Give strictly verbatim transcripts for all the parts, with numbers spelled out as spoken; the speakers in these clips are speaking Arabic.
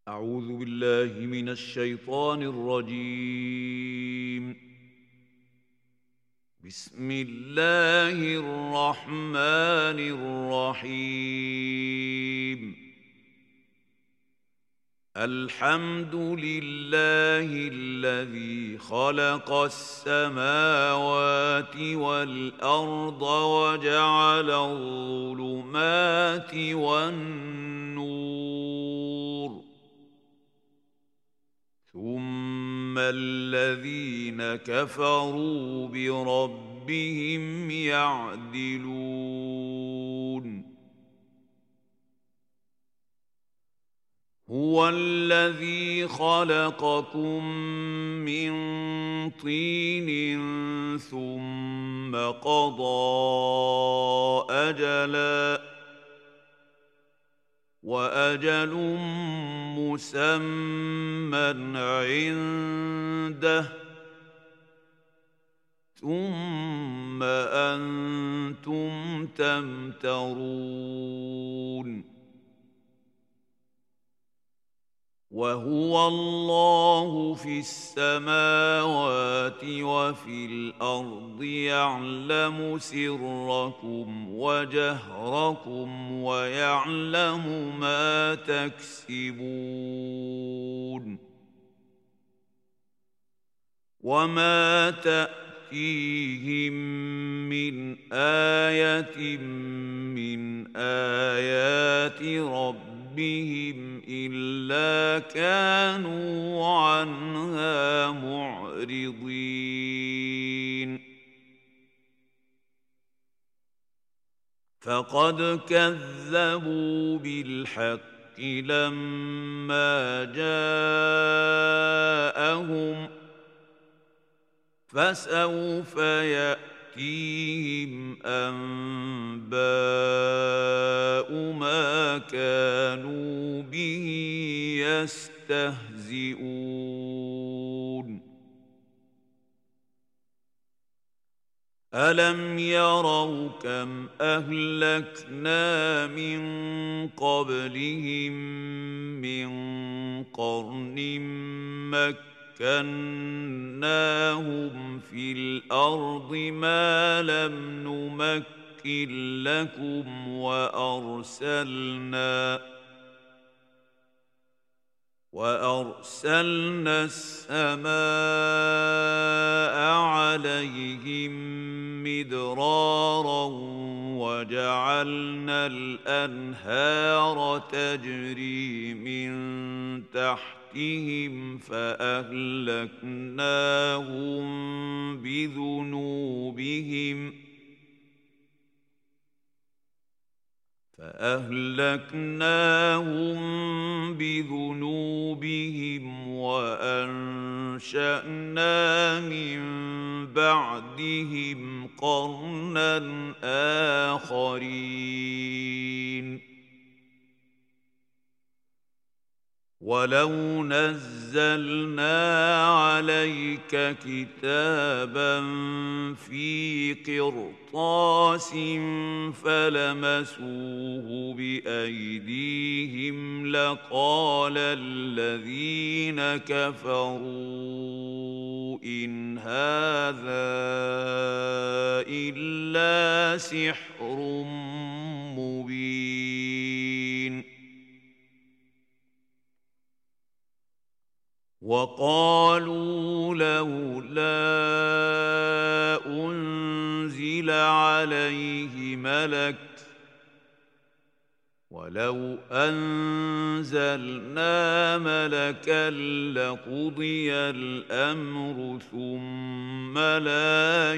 أعوذ بالله من الشيطان الرجيم. بسم الله الرحمن الرحيم. الحمد لله الذي خلق السماوات والأرض وجعل الظلمات والنور، ثم الذين كفروا بربهم يعدلون. هو الذي خلقكم من طين ثم قضى أجلا، وأجل مسمى عنده، ثم أنتم تمترون. وهو الله في السماوات وفي الأرض، يعلم سركم وجهركم ويعلم ما تكسبون. وما تأتيهم من آية من آيات ربهم بهم إلا كانوا عنها معرضين. فقد كذبوا بالحق لما جاءهم، فسوف يأتي يأتيهم أنباء ما كانوا به يستهزئون. ألم يروا كم أهلكنا من قبلهم من قرن مكة مكناهم في الأرض ما لم نمكن لكم، وأرسلنا وأرسلنا السماء عليهم مدرارا، وجعلنا الأنهار تجري من تحتهم، فأهلكناهم بذنوبهم فأهلكناهم بذنوبهم وأنشأنا من بعدهم قرنا آخرين. ولو نزلنا عليك كتابا في قرطاس فلمسوه بأيديهم لقال الذين كفروا إن هذا إلا سحر مبين. وقالوا لولا أنزل عليه ملك، ولو أنزلنا ملكا لقضي الأمر ثم لا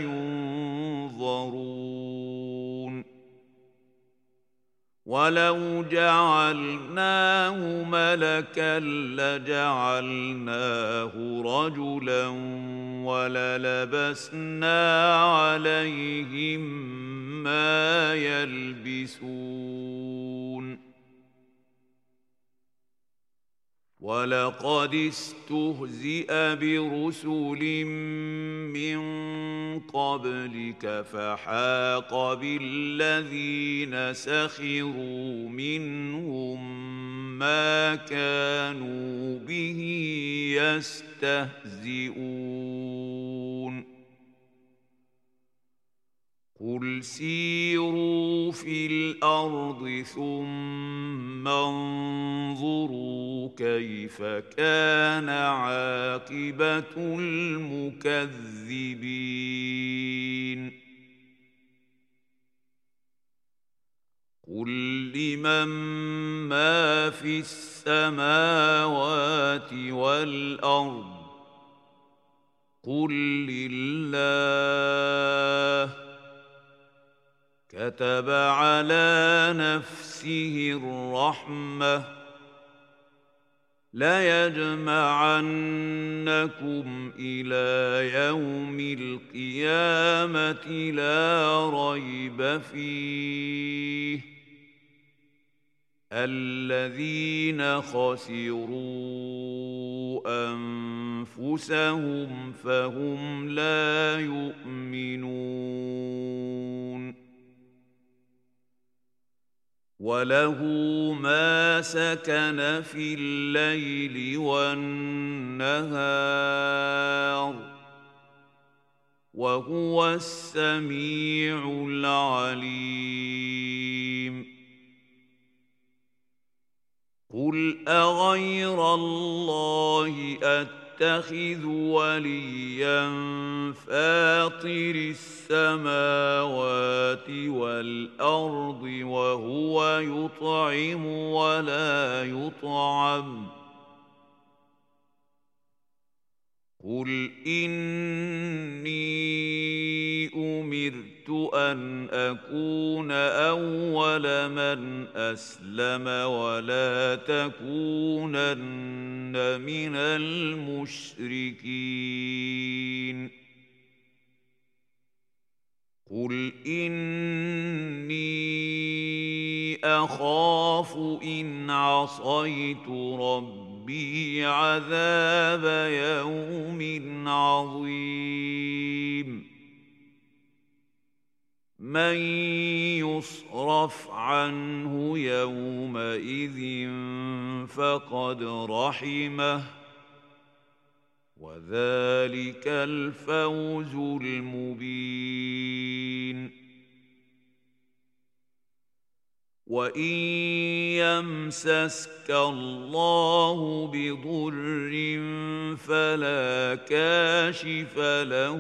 ينظرون. ولو جعلناه ملكا لجعلناه رجلا وللبسنا عليهم ما يلبسون. ولقد استهزئ برسل من قبلك فحاق بالذين سخروا منهم ما كانوا به يستهزئون قل سيروا في الأرض ثم انظروا كيف كان عاقبة المكذبين قل لمن ما في السماوات والأرض قل لله كتب على نفسه الرحمة ليجمعنكم إلى يوم القيامة لا ريب فيه الذين خسروا أنفسهم فهم لا يؤمنون وله ما سكن في الليل والنهار وهو السميع العليم قل أغير الله أتخذ وليا فاطر السماوات والأرض وهو يطعم ولا يطعم قل إني أمرت أن أكون أول من أسلم ولا تكونن من المشركين قل إني أخاف إن عصيت ربي عذاب يوم عظيم من يصرف عنه يومئذ فقد رحمه وذلك الفوز المبين وإن يمسسك الله بضر فلا كاشف له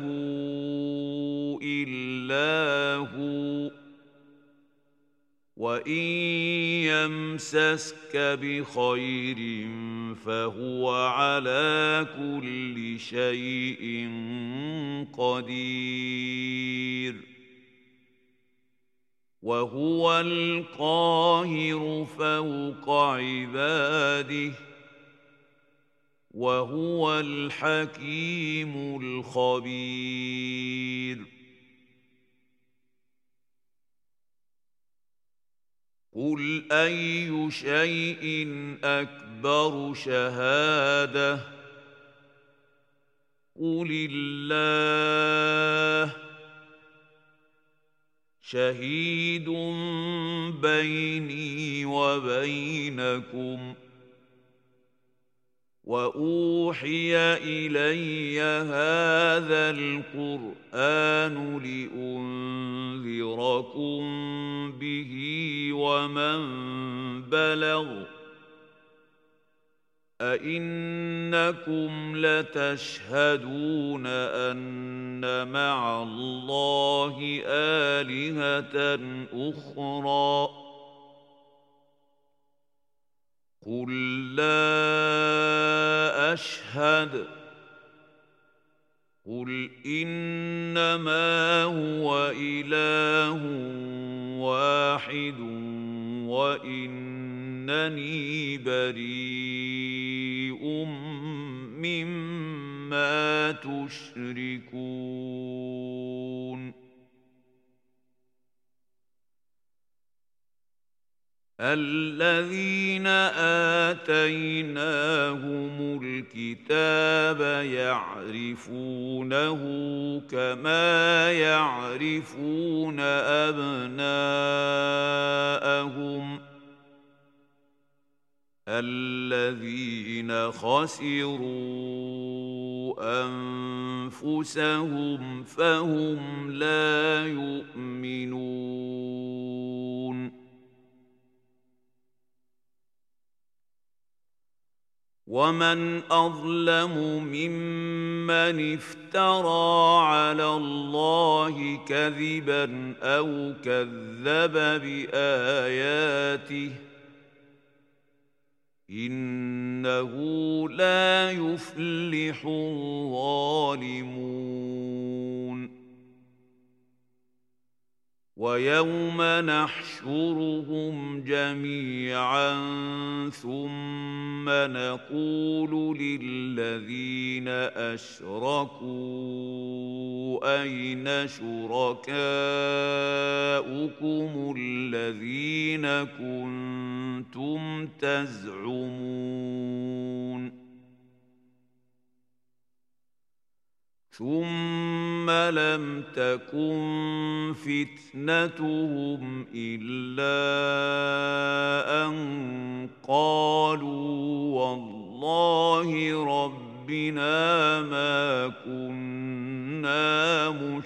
إلا هو وإن يمسسك بخير فهو على كل شيء قدير وهو القاهر فوق عباده وهو الحكيم الخبير قل أي شيء أكبر شهادة قل الله شهيد بيني وبينكم وأوحي إلي هذا القرآن لأنذركم به ومن بلغ أئنكم لتشهدون أن مع الله آلهة أخرى قل لا أشهد قل إنما هو إله واحد وإنني بريء مما تشركون الذين آتيناهم الكتاب يعرفونه كما يعرفون أبناءهم الذين خسروا أنفسهم فهم لا يؤمنون. ومن أظلم ممن افترى على الله كذبا أو كذب بآياته إنه لا يفلح الظالمون. ويوم نحشرهم جميعا ثم نقول للذين أشركوا أين شركاؤكم الذين كنتم تزعمون ثم لم تكن فتنتهم إلا أن قالوا والله ربنا ما كنا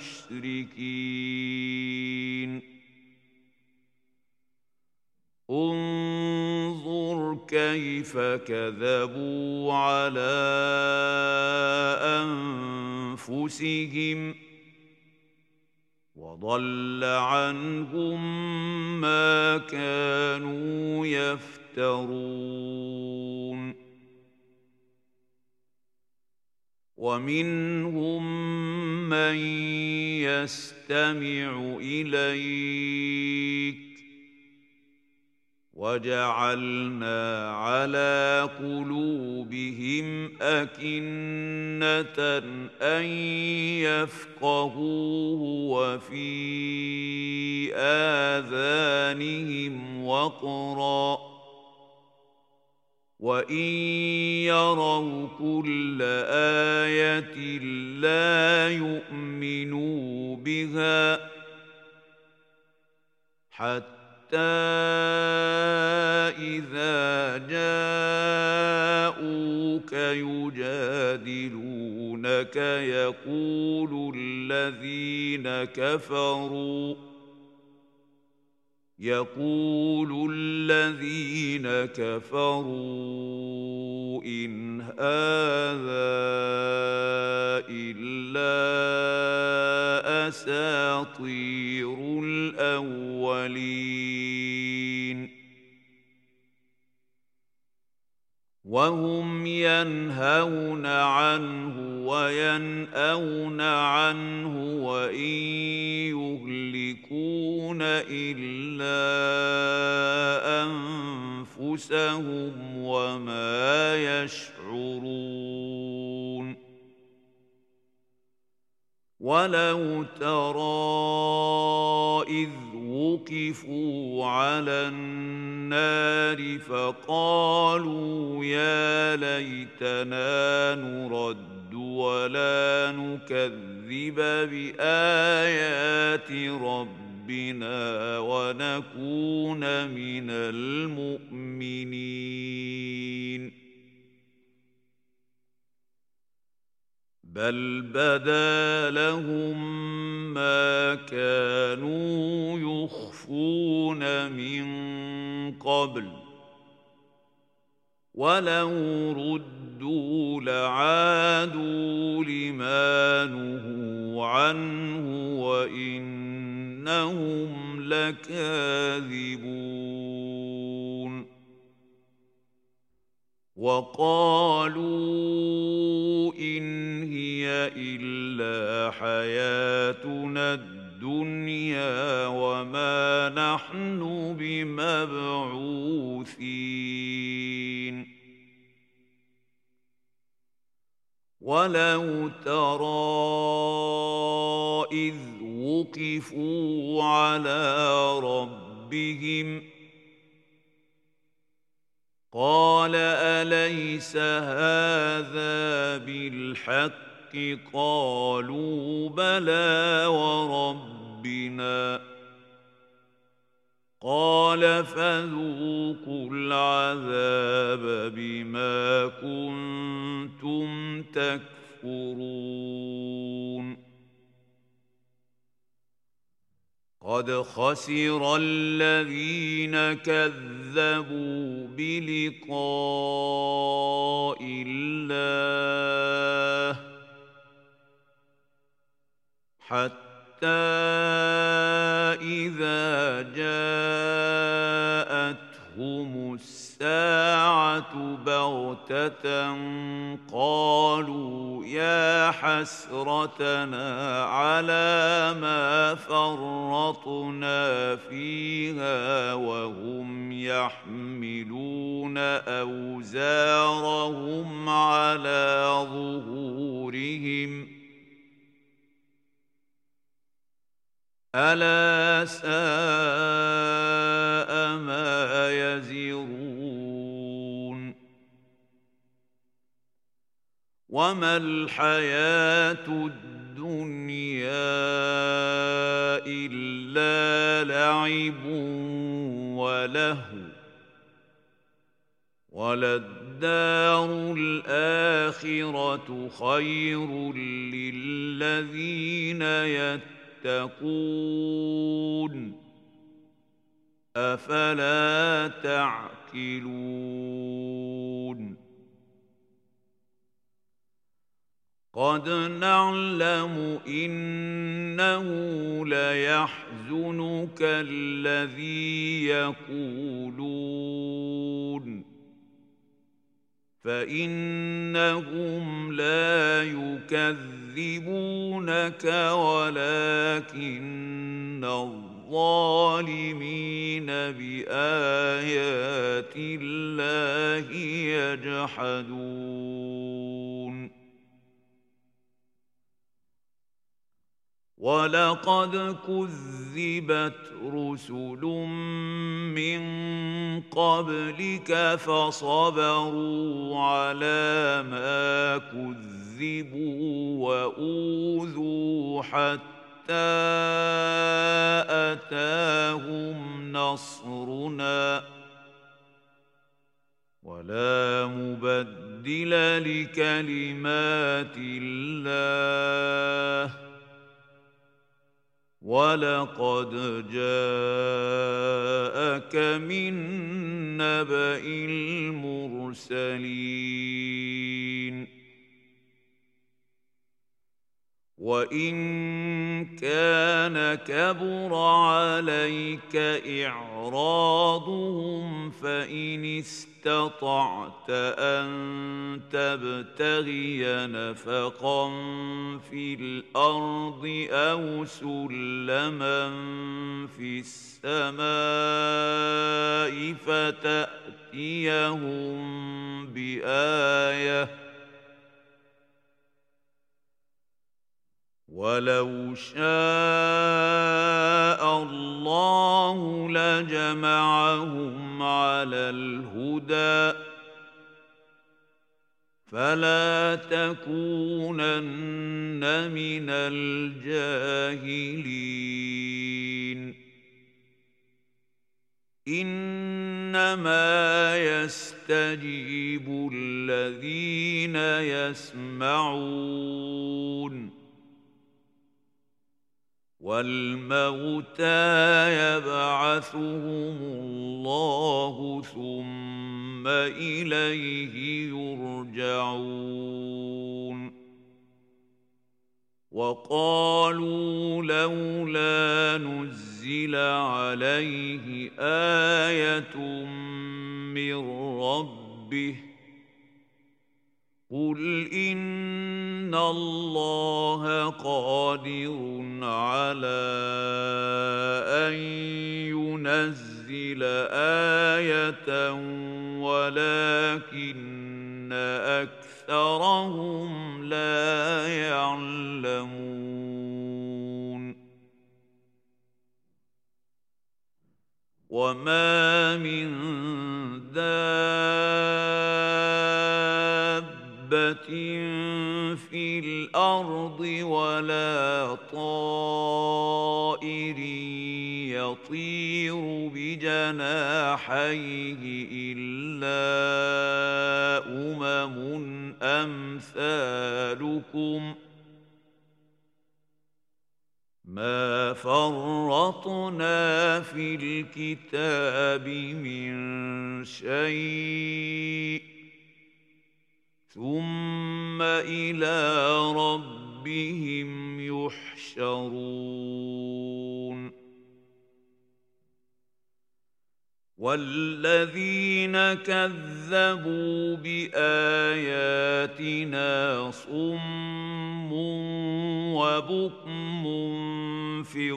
مشركين. انظر كيف كذبوا على أنفسهم وضل عنهم ما كانوا يفترون. ومنهم من يستمع إليك وجعلنا على قلوبهم أكنة أن يفقهوه وفي آذانهم وقرا وإن يروا كل آية لا يؤمنوا بها حتى حتى إذا جاءوك يجادلونك يقول الذين كفروا يقول الذين كفروا إن هذا إلا أساطير الأولين. وهم ينهون عنه وينأون عنه وإن يهلكون إلا أنفسهم وما يشعرون. ولو ترى إذ وقفوا على النار فقالوا يا ليتنا نرد ولا نكذب بآيات ربنا ونكون من المؤمنين. بل بدا لهم ما كانوا يخفون من قبل ولو ردوا لعادوا لما نهوا عنه وإنهم لكاذبون. وقالوا إن هي إلا حياتنا الدنيا وما نحن بمبعوثين. ولو ترى إذ وقفوا على ربهم قال أليس هذا بالحق قالوا بلى وربنا قال فذوقوا العذاب بما كنتم تكفرون قد خسر الذين كذبوا بلقاء الله حتى إذا جاءتهم الساعة بغتة قالوا يا حسرتنا على ما فرطنا فيها وهم يحملون أوزارهم على ظهورهم ألا ساء ما يزرون وما الحياة الدنيا إلا لعب ولهو وللدار الآخرة خير للذين يتقون تتقون أفلا تعقلون قد نعلم إنه ليحزنك الذي يقولون فإنهم لا يكذبونك ولكن الظالمين بآيات الله يجحدون ولقد كذبت رسل من قبلك فصبروا على ما كذبوا وأوذوا حتى أتاهم نصرنا ولا مبدل لكلمات الله ولقد جاءك من نبأ المرسلين وإن كان كبر عليك إعراضهم فإن استطعت أن تبتغي نفقا في الأرض أو سلما في السماء فتأتيهم بآية ولو شاء الله لجمعهم على الهدى فلا تكونن من الجاهلين إنما يستجيب الذين يسمعون والموتى يبعثهم الله ثم إليه يرجعون وقالوا لولا نزل عليه آية من ربه قل إن الله قادر على أن ينزل آية ولكن أكثرهم لا يعلمون وما من دابة في الأرض ولا طائر يطير بجناحيه إلا أمم أمثالكم ما فرطنا في الكتاب من شيء ثم إلى ربهم يحشرون والذين كذبوا بآياتنا صم وبكم في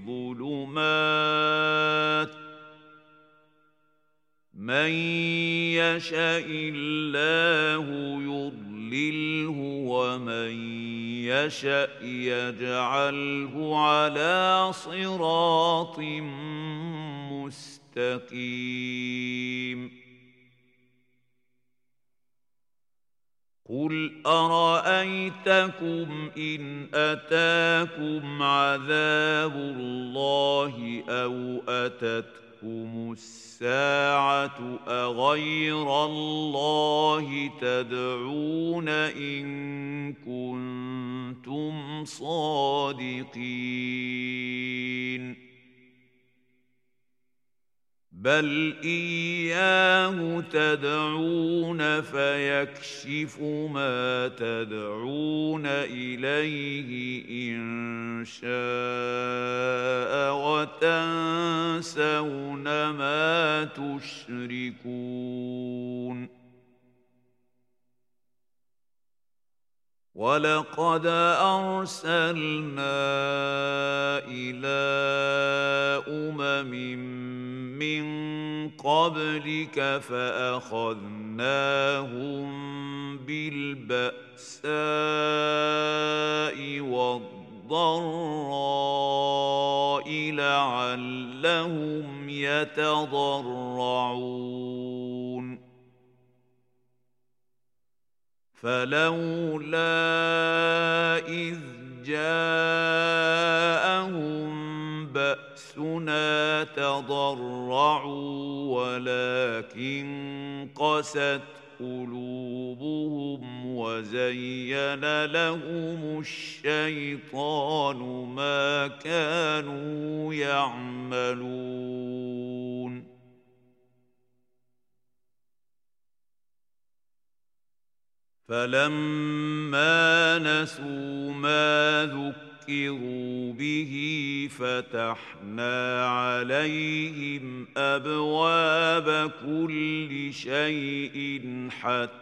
الظلمات من يشاء الله يضلله ومن يشاء يجعله على صراط مستقيم قل أرأيتكم إن أتاكم عذاب الله أو أتتكم الساعة أغير الله تدعون إن كنتم صادقين بل إياه تدعون فيكشف ما تدعون إليه إن شاء وتنسون ما تشركون ولقد أرسلنا إلى أمم من قبلك فأخذناهم بالبأساء والضراء لعلهم يتضرعون فلولا إذ جاءهم بأسنا تضرعوا ولكن قست قلوبهم وزين لهم الشيطان ما كانوا يعملون فلما نسوا ما ذكروا به فتحنا عليهم أبواب كل شيء حتى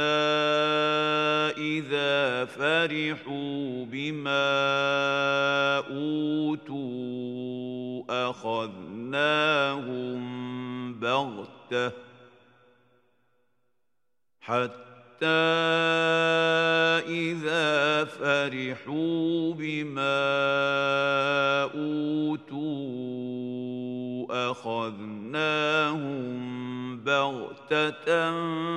إذا فرحوا بما أوتوا أخذناهم بغتة حتى حتى إذا فرحوا بما أوتوا أخذناهم بغتة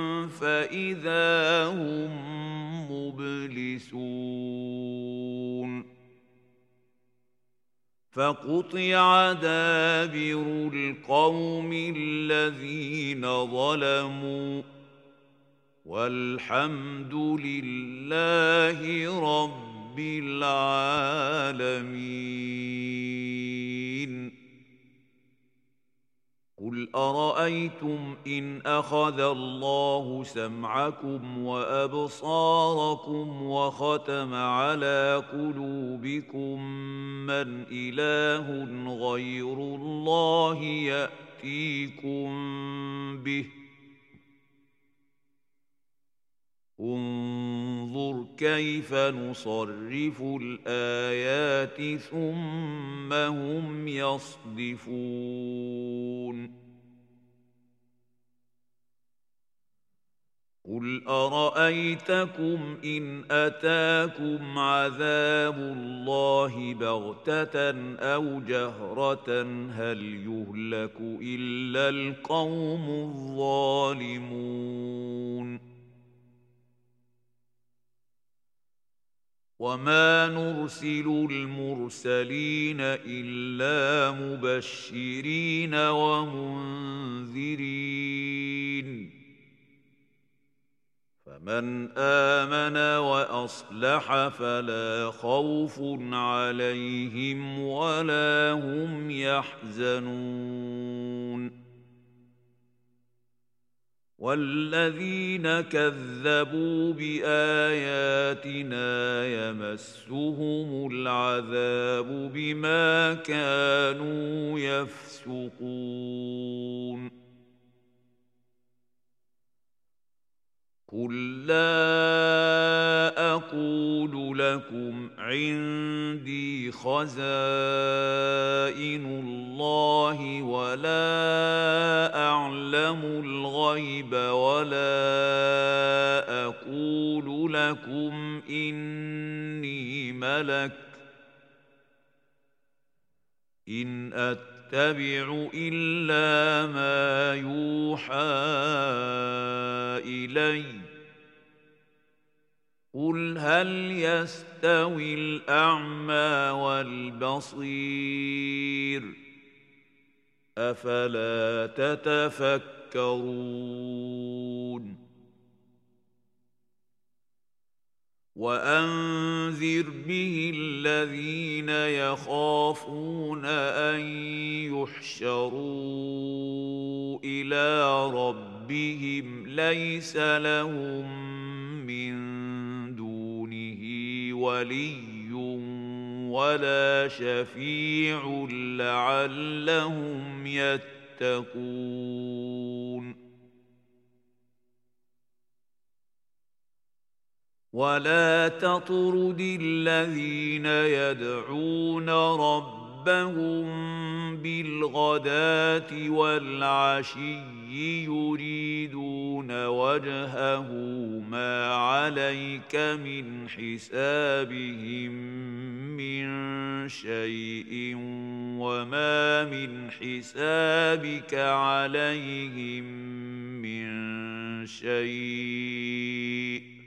فإذا هم مبلسون فقطع دابر القوم الذين ظلموا والحمد لله رب العالمين قل أرأيتم إن أخذ الله سمعكم وأبصاركم وختم على قلوبكم من إله غير الله يأتيكم به انظر كيف نصرف الآيات ثم هم يصدفون قل أرأيتكم إن أتاكم عذاب الله بغتة أو جهرة هل يهلك إلا القوم الظالمون وما نرسل المرسلين إلا مبشرين ومنذرين فمن آمن وأصلح فلا خوف عليهم ولا هم يحزنون والذين كذبوا بآياتنا يمسهم العذاب بما كانوا يفسقون قل لا أقول لكم عندي خزائن الله ولا أعلم الغيب ولا أقول لكم إني ملك إن أتبع إلا ما يوحى إلي قل هل يستوي الأعمى والبصير أفلا تتفكرون وأنذر به الذين يخافون أن يحشروا إلى ربهم ليس لهم من دونه ولي ولا شفيع لعلهم يتقون ولا تطرد الذين يدعون ربهم بالغداة والعشي يريدون وجهه ما عليك من حسابهم من شيء وما من حسابك عليهم من شيء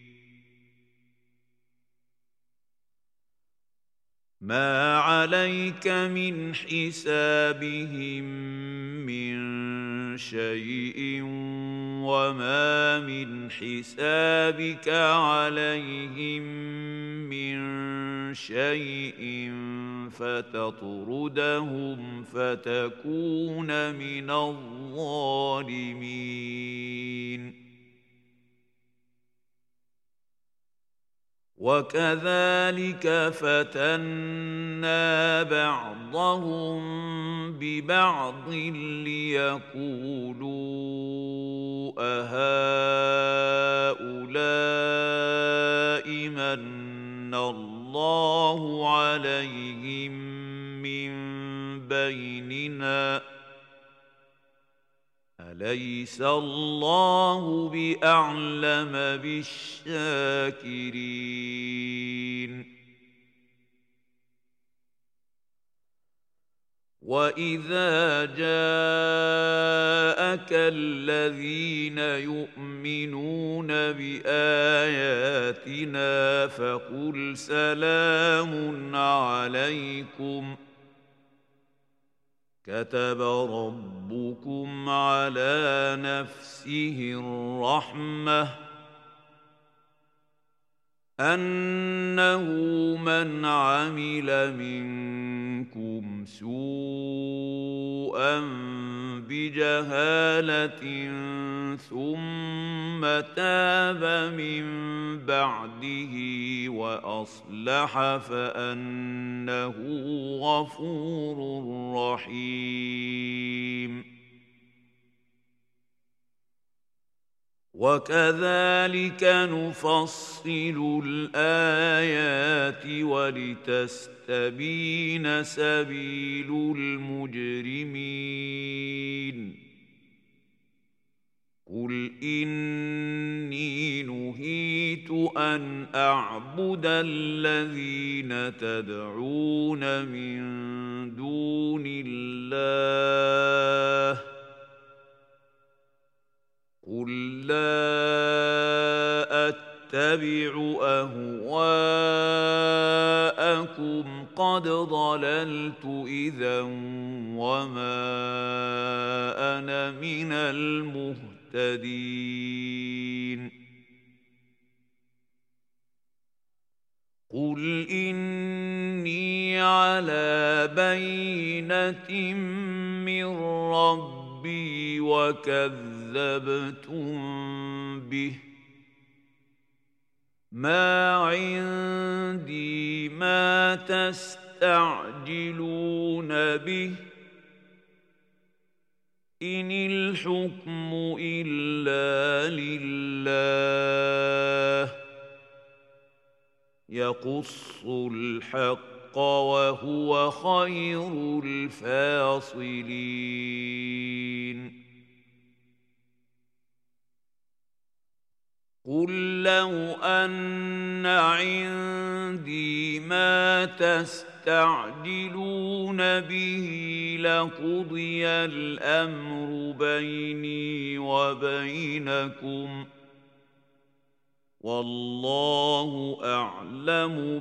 ما عليك من حسابهم من شيء وما من حسابك عليهم من شيء فتطردهم فتكون من الظالمين وكذلك فتنا بعضهم ببعض ليقولوا أهؤلاء من الله عليهم من بيننا أليس الله بأعلم بالشاكرين وإذا جاءك الذين يؤمنون بآياتنا فقل سلام عليكم كتب ربكم على نفسه الرحمة أنه من عمل منكم سوءا بجهالة ثم تاب من بعده وأصلح فأنه غفور رحيم وكذلك نفصل الآيات ولتستبين سبيل المجرمين قل إني نهيت أن أعبد الذين تدعون من دون الله قل لا أتبع أهواءكم إنكم قد ضللت إذا وما أنا من المهتدين قل إني على بينة من ربي وكذبتم به ما عندي ما تستعجلون به إن الحكم إلا لله يقص الحق وهو خير الفاصلين قل لو أن عندي ما تستعجلون به لقضي الأمر بيني وبينكم والله أعلم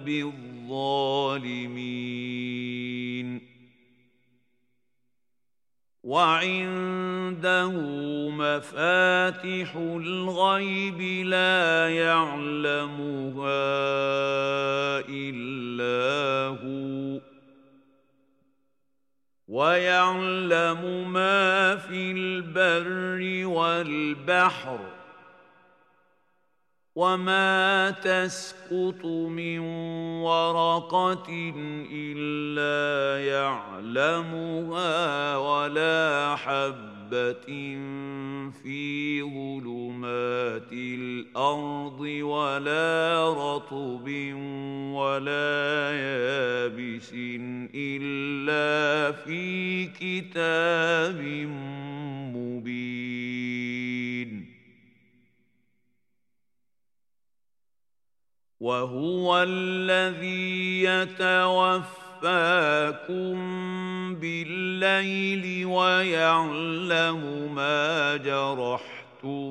بالظالمين وعنده مفاتح الغيب لا يعلمها إلا هو ويعلم ما في البر والبحر وما تسقط من ورقة إلا يعلمها ولا حبة في ظلمات الأرض ولا رطب ولا يابس إلا في كتاب مبين وهو الذي يتوفاكم بالليل ويعلم ما جرحتم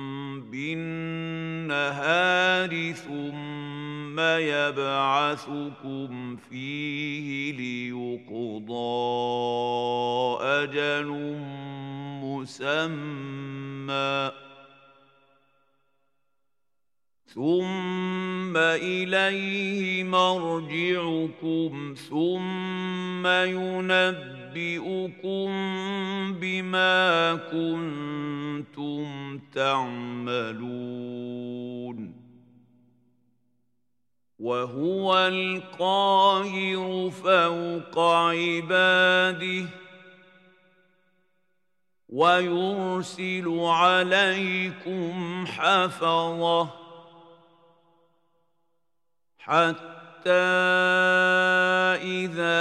بالنهار ثم يبعثكم فيه ليقضى أجل مسمى ثم إليه مرجعكم ثم ينبئكم بما كنتم تعملون وهو القاهر فوق عباده ويرسل عليكم حفظه حتى إذا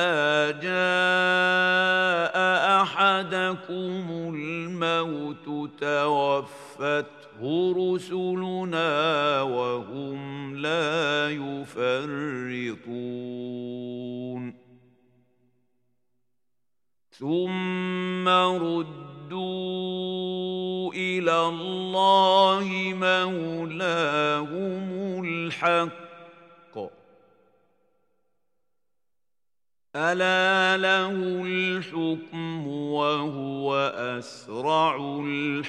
جاء أحدكم الموت توفته رسلنا وهم لا يفرطون ثم ردوا إلى الله مولاهم الحق ألا له الحكم وهو أسرع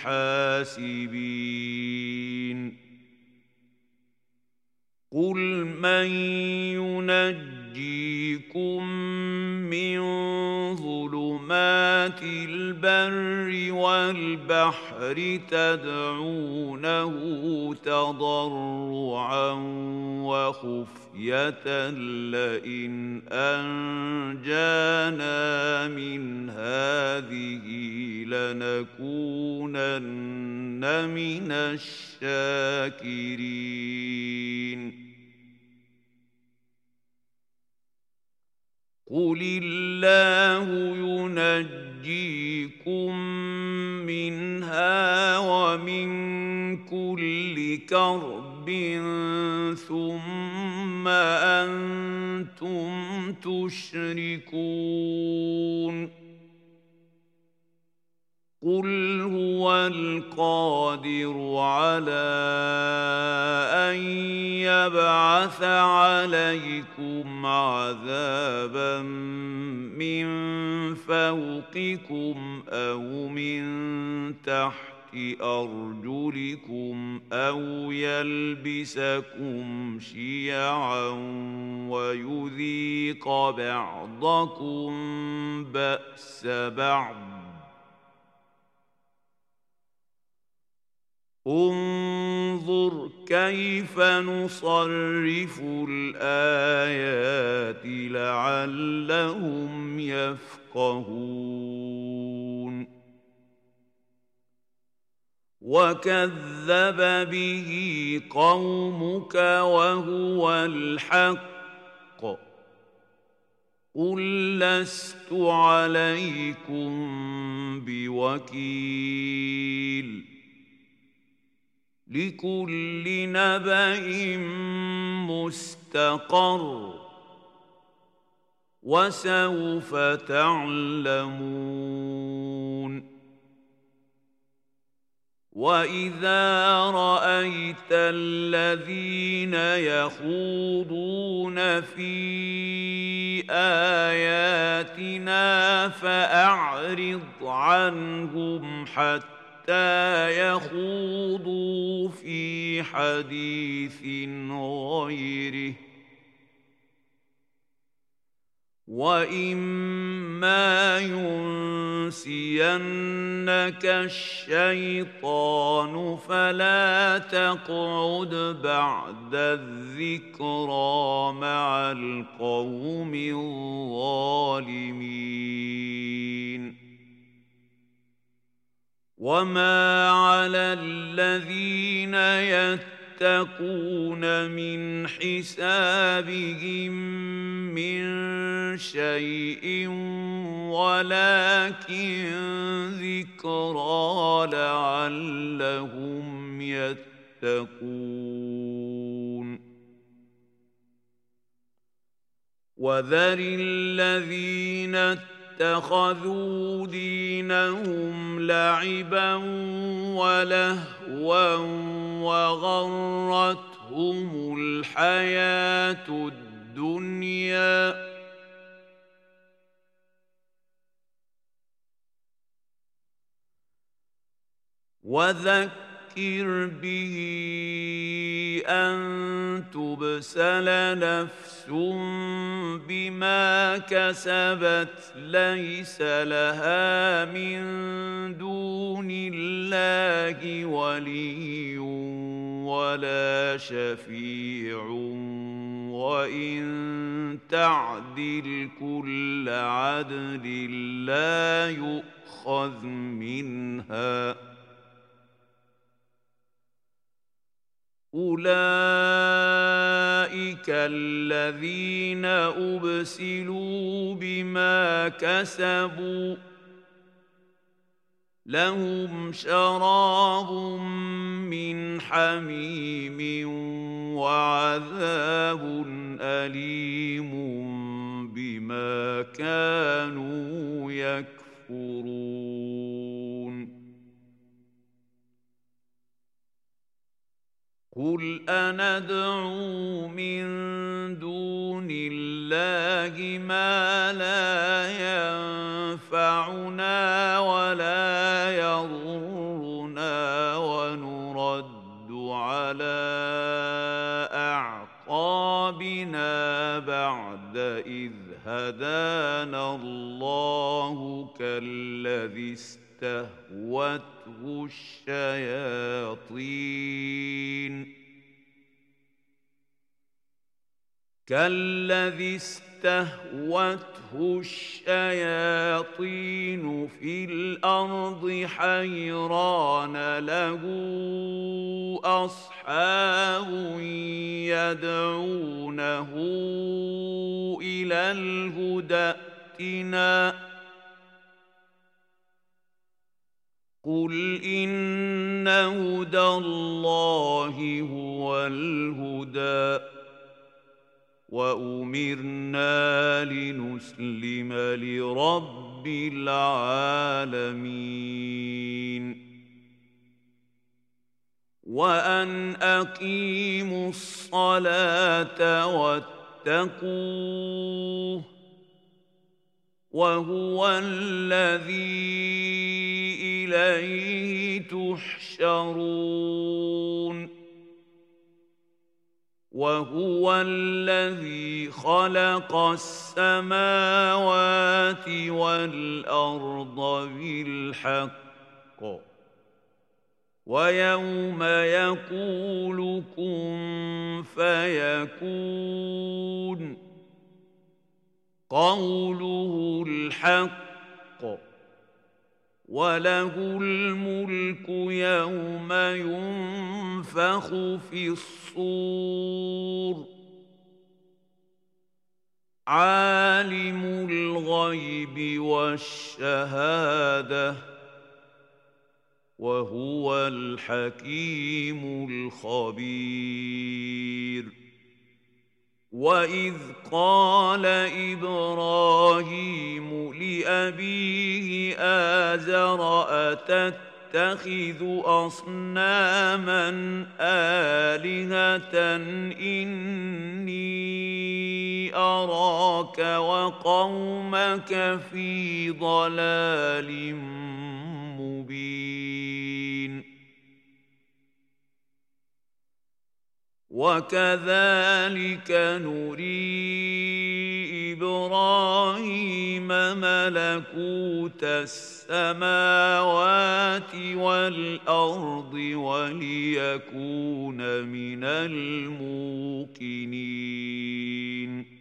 الحاسبين قل من ينجيكم من ظلمات البر والبحر تدعونه تضرعا وخفية لئن أنجانا من هذه لنكونن من الشاكرين قل الله ينجيكم منها ومن كل كرب ثم أنتم تشركون قل هو القادر على أن يبعث عليكم عذابا من فوقكم أو من تحت أرجلكم أو يلبسكم شيعا ويذيق بعضكم بأس بعض. انظر كيف نصرف الآيات لعلهم يفقهون. وكذب به قومك وهو الحق قل لست عليكم بوكيل لكل نبأ مستقر وسوف تعلمون. وإذا رأيت الذين يخوضون في آياتنا فأعرض عنهم حتى يخوضوا في حديث غيره وإما ينسينك الشيطان فلا تقعد بعد الذكرى مع القوم الظالمين. وما على الذين يتقون من حسابهم من شيء ولكن ذكرى لعلهم يتقون. وذر الذين اتخذوا دينهم لعبا ولهوا وغرتهم الحياة الدنيا وذكر به أن تبسل نفس بما كسبت ليس لها من دون الله ولي ولا شفيع وإن تعدل كل عدل لا يؤخذ منها. أولئك الذين أبسلوا بما كسبوا لهم شراب من حميم وعذاب أليم بما كانوا يكفرون. قل أندعو من دون الله ما لا ينفعنا ولا يضرنا ونرد على أعقابنا بعد إذ هدانا الله كالذي استهوته الشياطين كالذي استهوته الشياطين في الأرض حيران له أصحاب يدعونه إلى الهدى ائتنا قل إن هدى الله هو الهدى وأمرنا لنسلم لرب العالمين. وأن أقيموا الصلاة واتقوه وهو الذي إليه تحشرون وهو الذي خلق السماوات والأرض بالحق ويوم يقول كن فيكون قوله الحق وله الملك يوم ينفخ في الصور عالم الغيب والشهادة وهو الحكيم الخبير وإذ قال إبراهيم لأبيه آزر أتتخذ أصناما آلهة إني أراك وقومك في ضلال مبين وكذلك نري إبراهيم ملكوت السماوات والأرض وليكون من الموقنين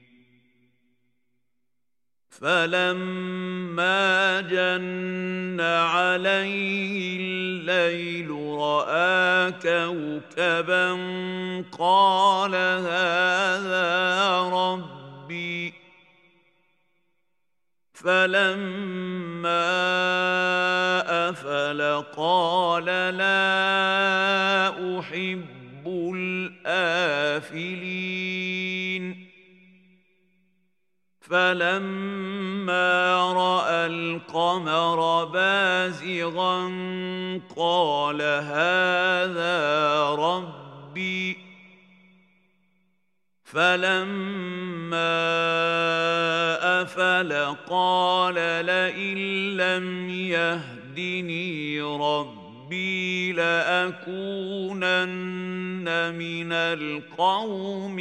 فلما جن عليه الليل رأى كوكبا قال هذا ربي فلما أفل قال لا أحب الآفلين فلما رأى القمر بازغا قال هذا ربي فلما أفل قال لئن لم يهدني ربي لأكونن من القوم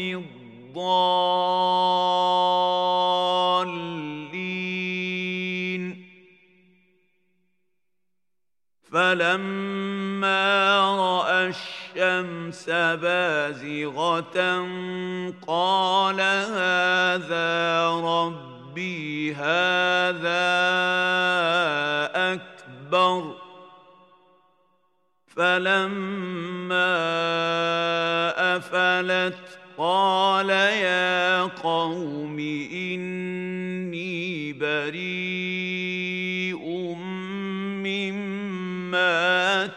الضالين فلما رأى الشمس بازغة قال هذا ربي هذا أكبر فلما أفلت قال يا قوم إني بريء مما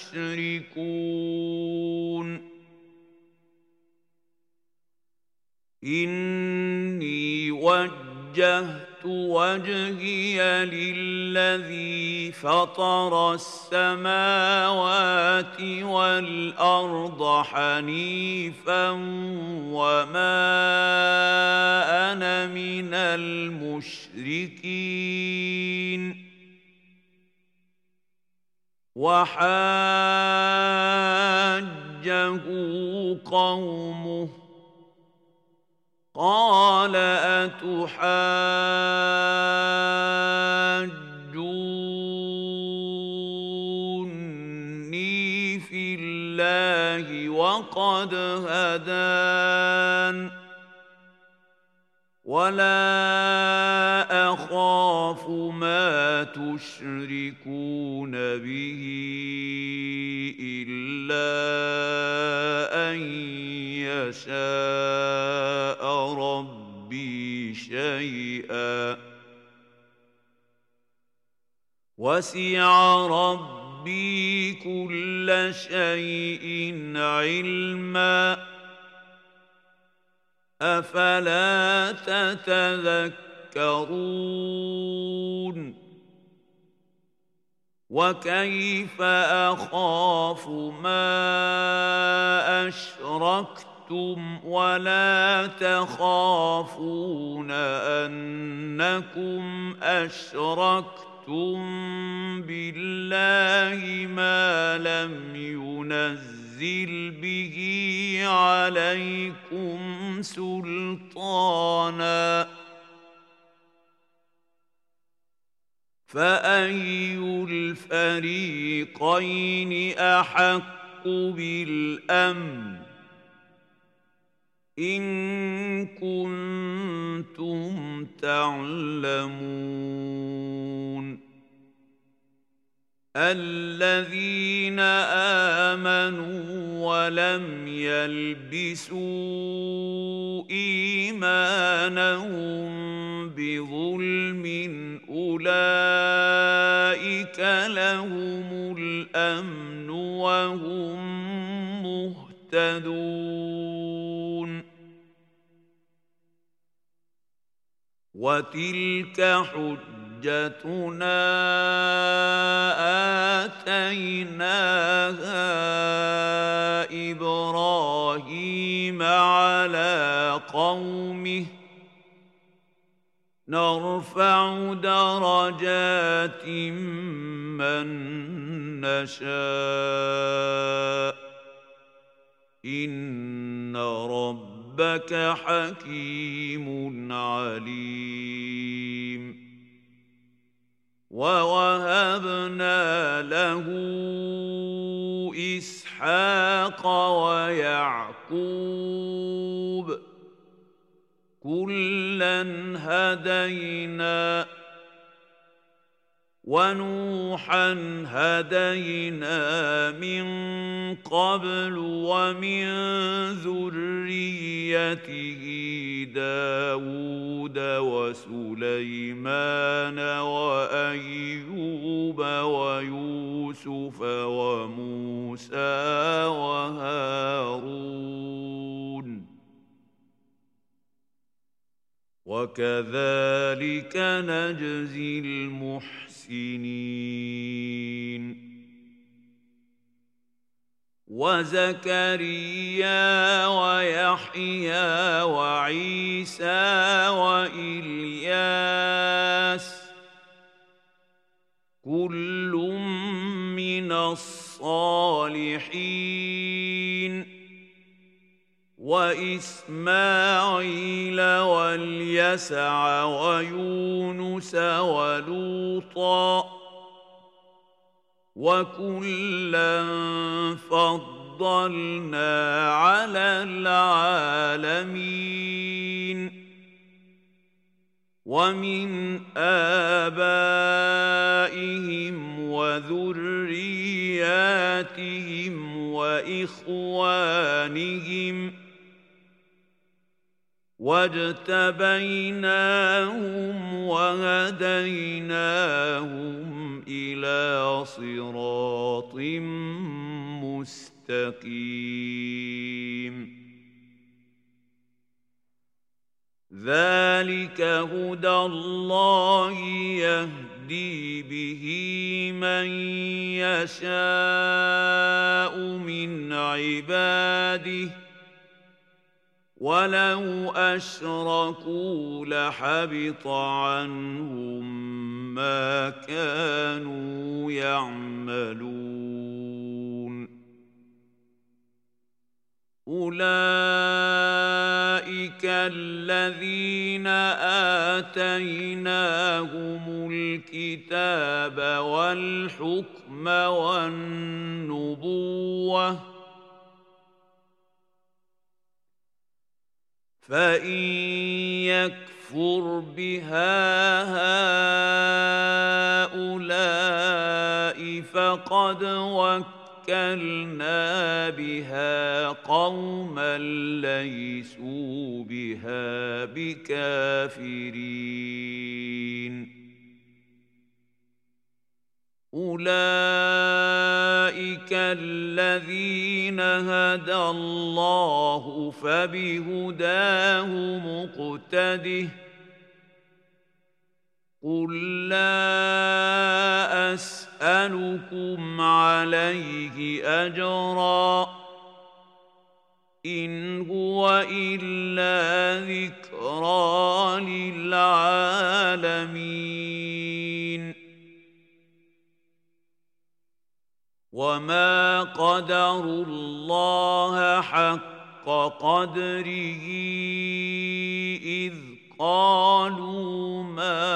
تشركون إني وجهت وجهي للذي فطر السماوات والأرض حنيفا وما أنا من المشركين وحاجه قومه قال أتحاجوني في الله وقد هدان ولا أخاف ما تشركون به إلا أن يشاء ربي شيئا وسع ربي كل شيء علما أفلا تتذكرون وكيف أخاف ما أشركتم ولا تخافون أنكم أشركتم بالله ما لم ينزل به عليكم سلطانا فأي الفريقين أحق بالأمن إن كنتم تعلمون الذين آمنوا ولم يلبسوا إيمانهم بظلم أولئك لهم الأمن وهم مهتدون وتلك حجتنا آتيناها إبراهيم على قومه نرفع درجات من نشاء إن ربك حكيم عليم ووهبنا له إسحاق ويعقوب كلا هدينا ونوحا هدينا من قبل ومن ذريته داود وسليمان وأيوب ويوسف وموسى وهارون وكذلك نجزي المحسنين وزكريا ويحيى وعيسى وإلياس كل من الصالحين وإسماعيل واليسع ويونس ولوطا وكلا فضلنا على العالمين ومن آبائهم وذرياتهم وإخوانهم واجتبيناهم وهديناهم إلى صراط مستقيم ذلك هدى الله يهدي به من يشاء من عباده ولو أشركوا لحبط عنهم ما كانوا يعملون أولئك الذين آتيناهم الكتاب والحكم والنبوة فإن يكفر بها هؤلاء فقد وكلنا بها قوما ليسوا بها بكافرين أولئك الذين هدى الله فبهداه مقتده قل لا أسأل أسألكم عليه أجرا إن هو إلا ذكرى للعالمين وما قدروا الله حق قدره إذ قالوا ما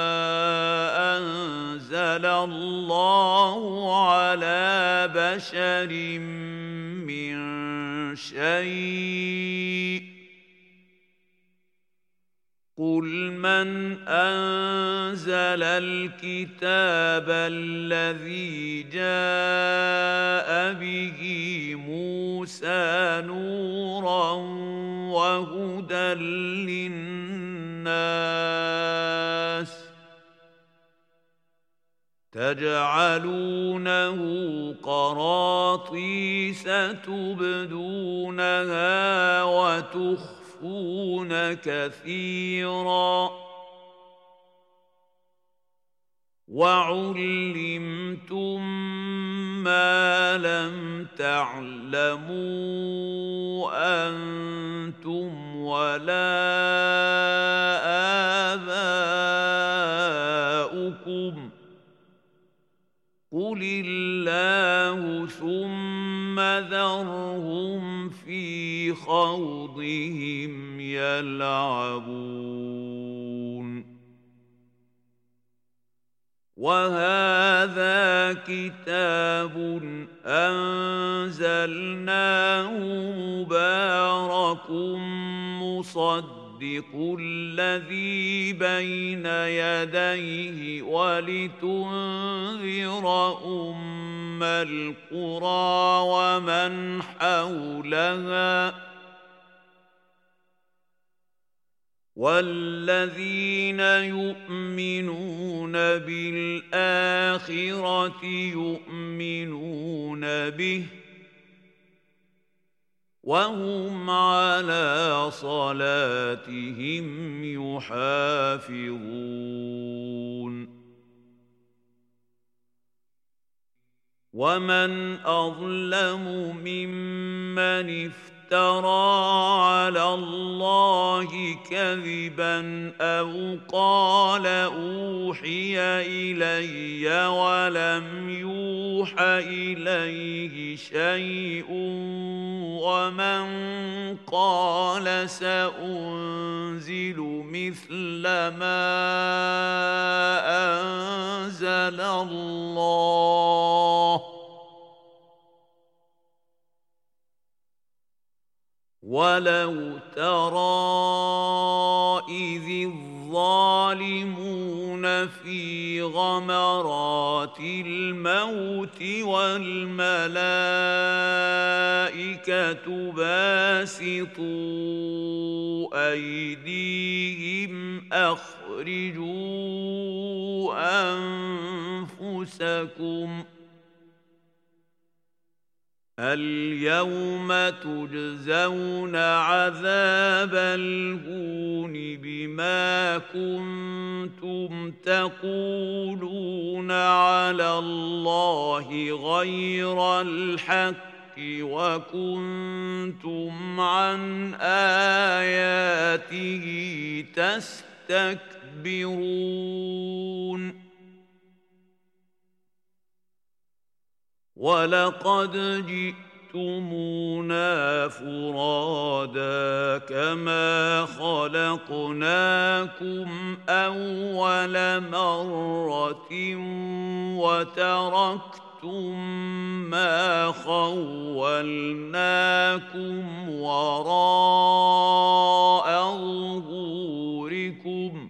أنزل الله على بشر من شيء قل من أنزل الكتاب الذي جاء به موسى نورا وهدى للناس تجعلونه قراطيس تبدونها وتخفون كثيرا وعلمتم ما لم تعلموا أنتم ولا آباؤكم قل الله ثم ذرهم في خوضهم يلعبون وهذا كتاب أنزلناه مبارك مصدق الذي بين يديه ولتنذر أم القرى ومن حولها والذين يؤمنون بالآخرة يؤمنون به وهم على صلاتهم يحافظون ومن أظلم ممن افترى على الله كذبا أو قال أوحي إلي ولم يوح إليه شيء ومن قال سأنزل مثل ما أنزل الله ولو ترى إذ الظالمون في غمرات الموت والملائكة باسطوا أيديهم أخرجوا أنفسكم اليوم تجزون عذاب الهون بما كنتم تقولون على الله غير الحق وكنتم عن آياته تستكبرون ولقد جئتمونا فرادا كما خلقناكم أول مرة وتركتم ما خولناكم وراء ظهوركم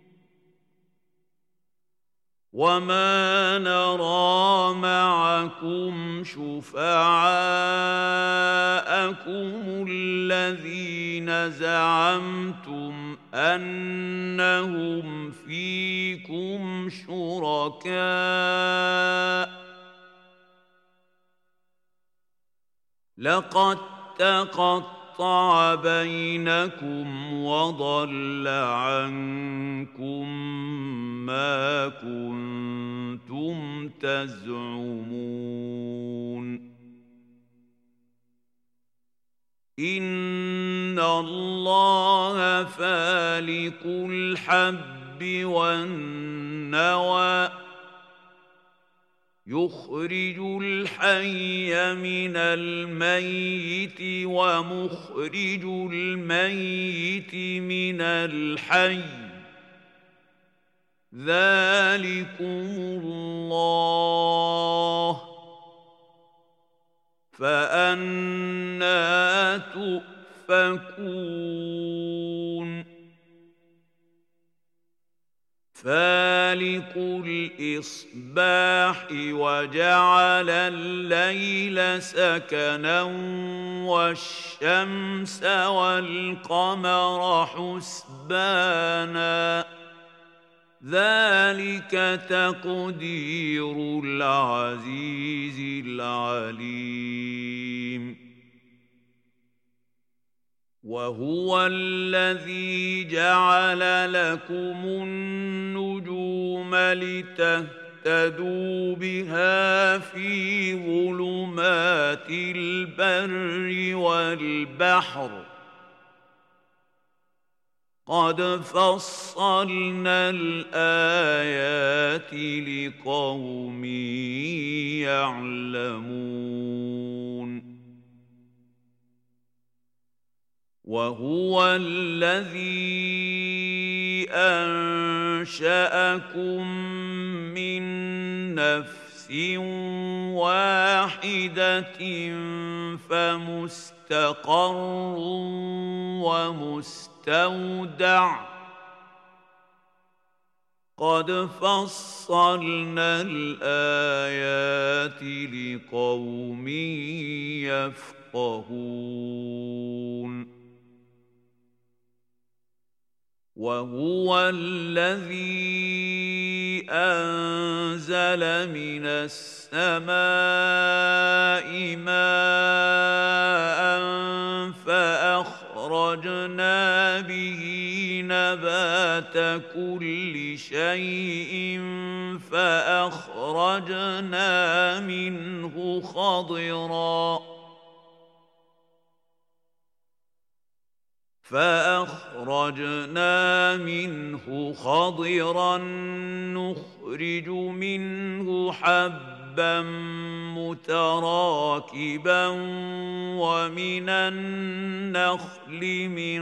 وما نرى معكم شفعاءكم الذين زعمتم أنهم فيكم شركاء لقد تقطع قطع بينكم وضل عنكم ما كنتم تزعمون إن الله فالق الحب والنوى يخرج الحي من الميت ومخرج الميت من الحي ذلكم الله فأنى تؤفكون فالق الإصباح وجعل الليل سكنا والشمس والقمر حسبانا ذلك تقدير العزيز العليم وهو الذي جعل لكم النجوم لتهتدوا بها في ظلمات البر والبحر قد فصلنا الآيات لقوم يعلمون وهو الذي أنشأكم من نفس واحدة فمستقر ومستودع قد فصلنا الآيات لقوم يفقهون وهو الذي أنزل من السماء ماء فأخرجنا به نبات كل شيء فأخرجنا منه خضراً فأخرجنا منه خضرا نخرج منه حبا متراكبا ومن النخل من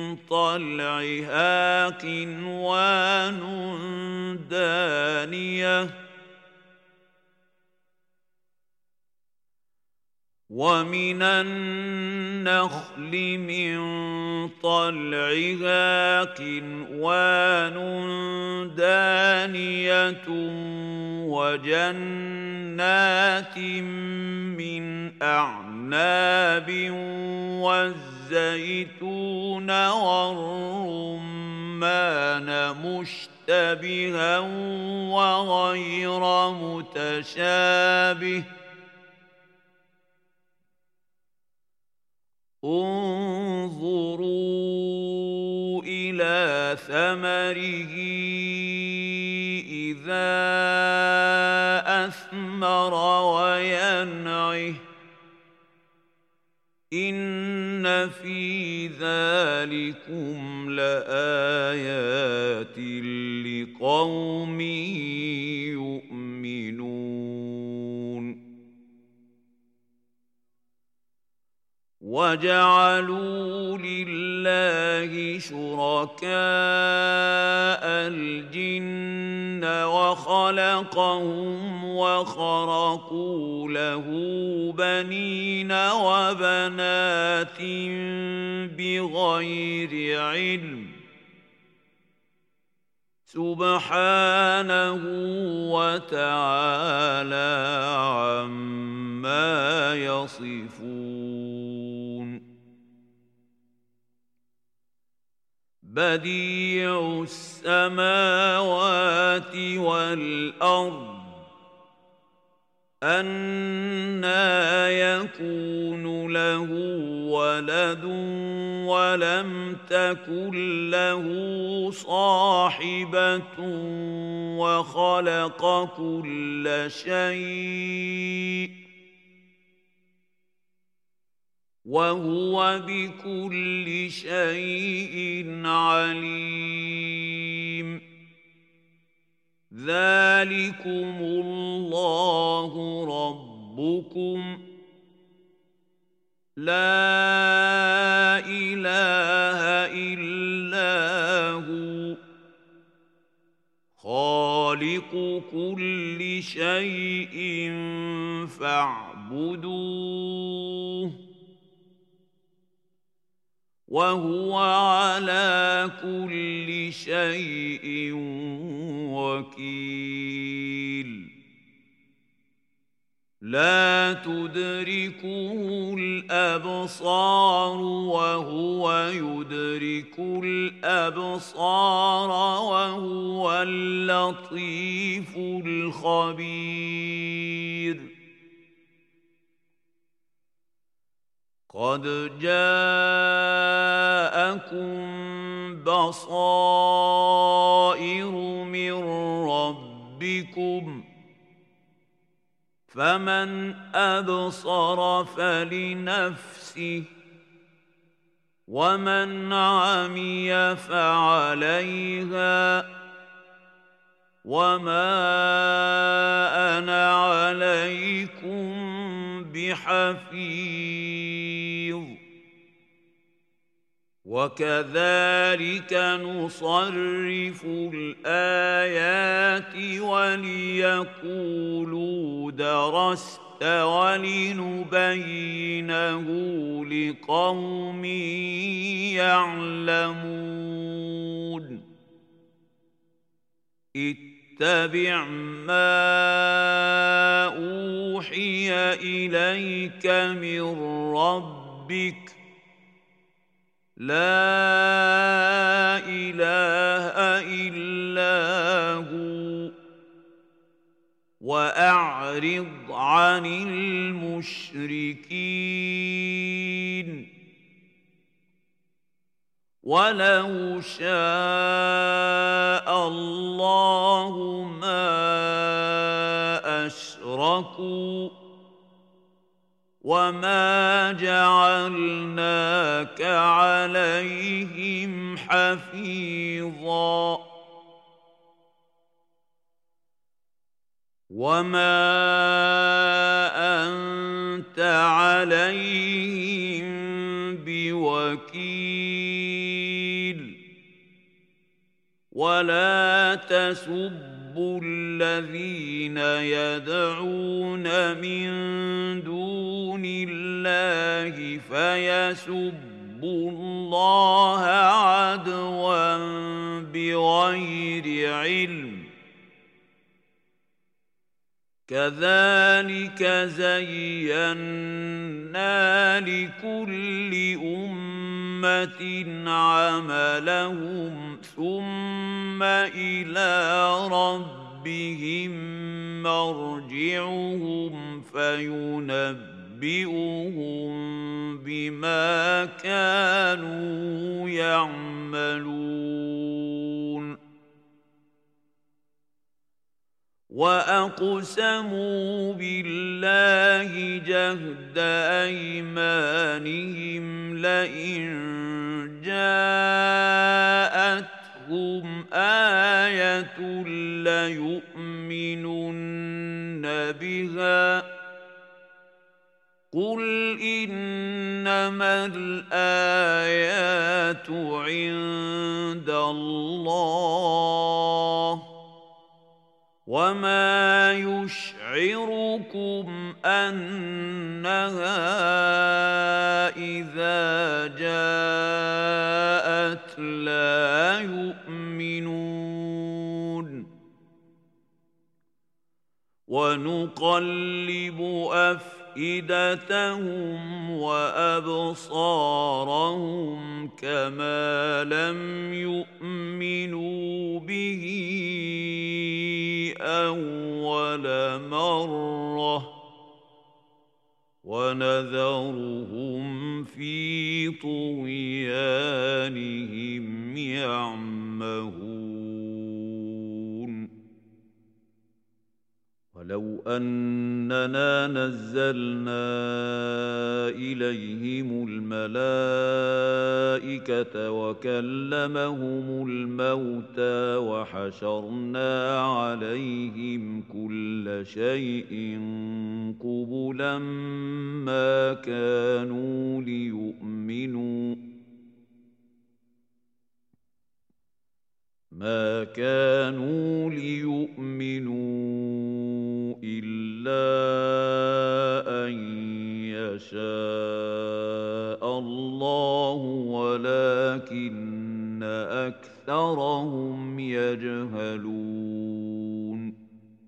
طلعها قنوان دانية ومن النخل من طلعها قنوان دانية وجنات من أعناب والزيتون والرمان مشتبها وغير متشابه انظروا إلى ثمره إذا أثمر وينعه إن في ذلكم لآيات لقوم يؤمنون وجعلوا لله شركاء الجن وخلقهم وخرقوا له بنين وبنات بغير علم سبحانه وتعالى عما يصفون بديع السماوات والأرض أَنَّىٰ يَكُونُ لَهُ وَلَدٌ وَلَمْ تَكُن لَّهُ صَاحِبَةٌ وَخَلَقَ كُلَّ شَيْءٍ وَهُوَ بِكُلِّ شَيْءٍ عَلِيمٌ ذَٰلِكُمُ اللَّهُ رَبُّكُمْ لَا إِلَٰهَ إِلَّا هُوَ خَالِقُ كُلِّ شَيْءٍ فَاعْبُدُوهُ وَهُوَ عَلَىٰ كُلِّ شَيْءٍ وَكِيلٌ لَا تُدْرِكُهُ الْأَبْصَارُ وَهُوَ يُدْرِكُ الْأَبْصَارَ وَهُوَ اللَّطِيفُ الْخَبِيرُ قَدْ جَاءَكُم بَصَائِرُ مِن رَّبِّكُمْ فَمَنْ أَبْصَرَ فَلِنَفْسِهِ وَمَنْ عَمِيَ فَعَلَيْهَا وَمَا أَنَا عَلَيْكُمْ بِحَفِيظٍ وَكَذَلِكَ نُصَرِّفُ الْآيَاتِ وَلِيَقُولُوا دَرَسْتَ وَلِنُبَيِّنَهُ لِقَوْمٍ يَعْلَمُونَ اتَّبِعْ مَا أُوحِيَ إِلَيْكَ مِن رَّبِّكَ لَا إِلَٰهَ إِلَّا هُوَ وَأَعْرِضْ عَنِ الْمُشْرِكِينَ وَلَوْ شَاءَ اللَّهُ مَا أَشْرَكُوا وَمَا جَعَلْنَاكَ عَلَيْهِمْ حَفِيظًا وَمَا أَنتَ عَلَيْهِم بِوَكِيلٍ وَلَا تَسُبُّوا الَّذِينَ يَدْعُونَ مِن دُونِ اللَّهِ فَيَسُبُّوا اللَّهَ عَدْوًا بِغَيْرِ عِلْمٍ كَذَلِكَ زَيَّنَّا لِكُلِّ أُمَّةٍ عَمَلَهُمْ ثُمَّ إِلَىٰ رَبِّهِم مَّرْجِعُهُمْ فَيُنَبِّئُهُم بِمَا كَانُوا يَعْمَلُونَ وَأَقْسَمُوا بِاللَّهِ جَهْدَ أَيْمَانِهِمْ لَئِن جَاءَتْهُمْ آيَةٌ لَّيُؤْمِنُنَّ بِهَا قُلْ إِنَّمَا الْآيَاتُ عِندَ اللَّهِ وَمَا يُشْعِرُكُمْ أَنَّهَا إِذَا جَاءَتْ لَا يُؤْمِنُونَ وَنُقَلِّبُ أَفْئِدَتَهُمْ وَأَبْصَارَهُمْ كَمَا لَمْ يُؤْمِنُوا بِهِ أول مرة ونذرهم في طغيانهم يعمهون ولو أننا نزلنا إليهم الملائكة وكلمهم الموتى وحشرنا عليهم كل شيء قبلا ما كانوا ليؤمنوا ما كانوا ليؤمنوا إلا أن يشاء الله ولكن أكثرهم يجهلون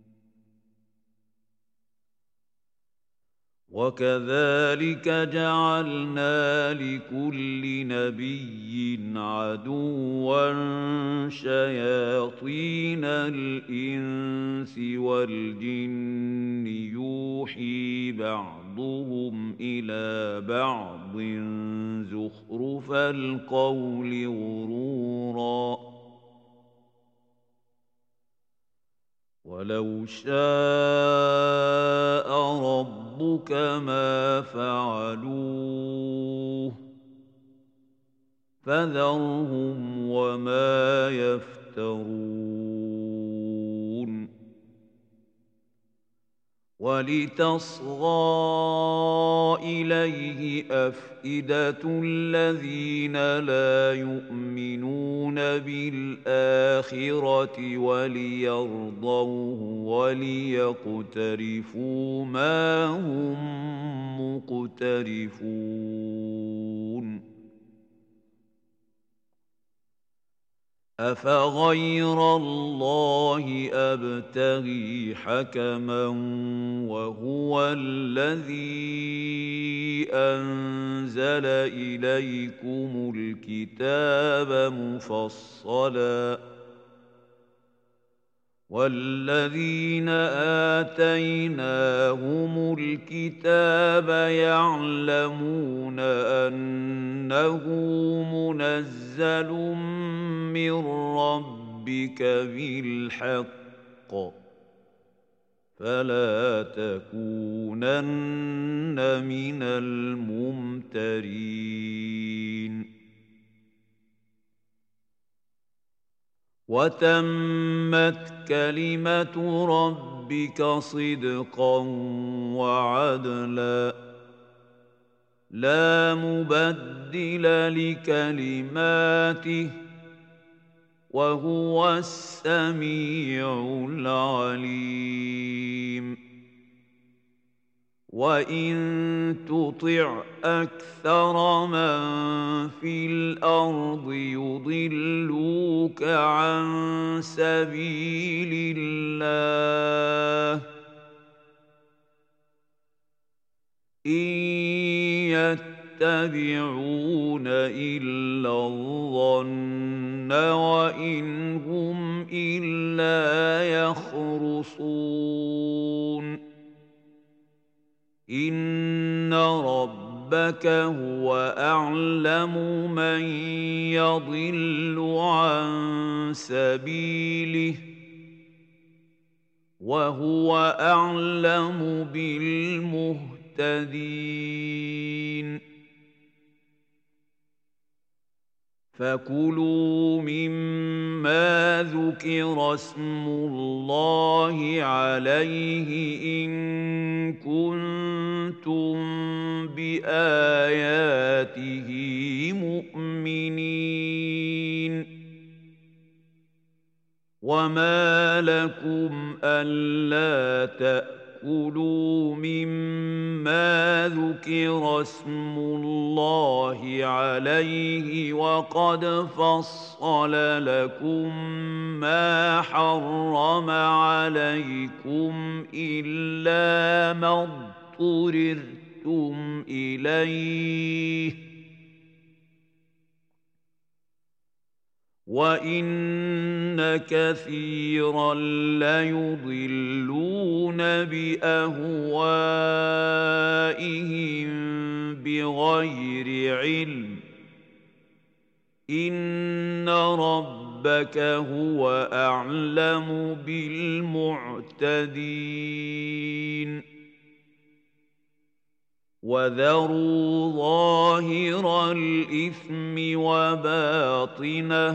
وكذلك جعلنا لكل نبي عدوا شياطين الإنس والجن يوحي بعضهم إلى بعض زخرف القول غرورا ولو شاء ربك ما فعلوه فذرهم وما يفترون ولتصغى إليه أفئدة الذين لا يؤمنون بالآخرة وليرضوه وليقترفوا ما هم مقترفون أفغير الله أبتغي حكما وهو الذي أنزل إليكم الكتاب مفصلا والذين آتيناهم الكتاب يعلمون أنه منزل من ربك بالحق فلا تكونن من الممترين وتمت كلمة ربك صدقا وعدلا لا مبدل لكلماته وهو السميع العليم وإن تطع أكثر من في الأرض يضلوك عن سبيل الله إن يتبعون إلا الظن وإن هم إلا يخرصون إن ربك هو أعلم من يضل عن سبيله وهو أعلم بالمهتدين فكلوا مما ذكر اسم الله عليه إن كنتم بآياته مؤمنين وما لكم ألا تأكلوا مما ذكر اسم الله عليه وقد فصل لكم ما حرم عليكم إلا ما اضطررتم إليه وَإِنَّ كَثِيرًا لَيُضِلُّونَ بِأَهْوَائِهِم بِغَيْرِ عِلْمٍ ۗ إِنَّ رَبَّكَ هُوَ أَعْلَمُ بِالْمُعْتَدِينَ وَذَرُوا ظَاهِرَ الْإِثْمِ وَبَاطِنَهُ ۚ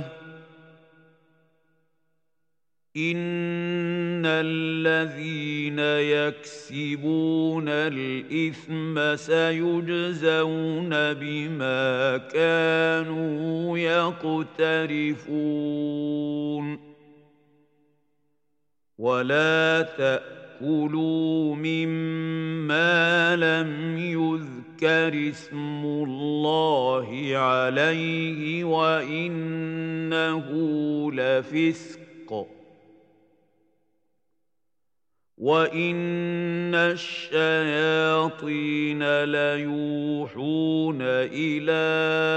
إِنَّ الَّذِينَ يَكْسِبُونَ الْإِثْمَ سَيُجْزَوْنَ بِمَا كَانُوا يَقْتَرِفُونَ وَلَا تَأْكُلُوا مِمَّا لَمْ يُذْكَرِ اسْمُ اللَّهِ عَلَيْهِ وَإِنَّهُ لَفِسْقٌ ۗ وَإِنَّ الشَّيَاطِينَ لَيُوحُونَ إِلَىٰ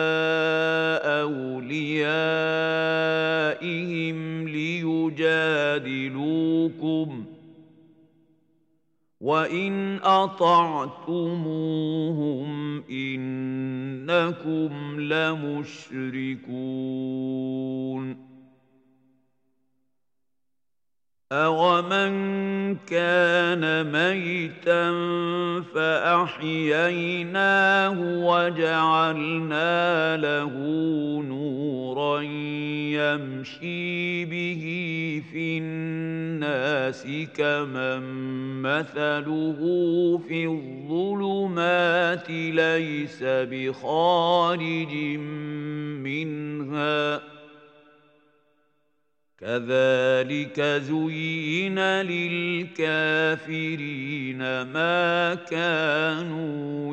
أَوْلِيَائِهِمْ لِيُجَادِلُوكُمْ ۖ وَإِنْ أَطَعْتُمُوهُمْ إِنَّكُمْ لَمُشْرِكُونَ أَوَمَنْ كَانَ مَيْتًا فَأَحْيَيْنَاهُ وَجَعَلْنَا لَهُ نُورًا يَمْشِي بِهِ فِي النَّاسِ كَمَن مَّثَلُهُ فِي الظُّلُمَاتِ لَيْسَ بِخَارِجٍ مِّنْهَا ۚ كَذَلِكَ زُيِّنَ لِلْكَافِرِينَ مَا كَانُوا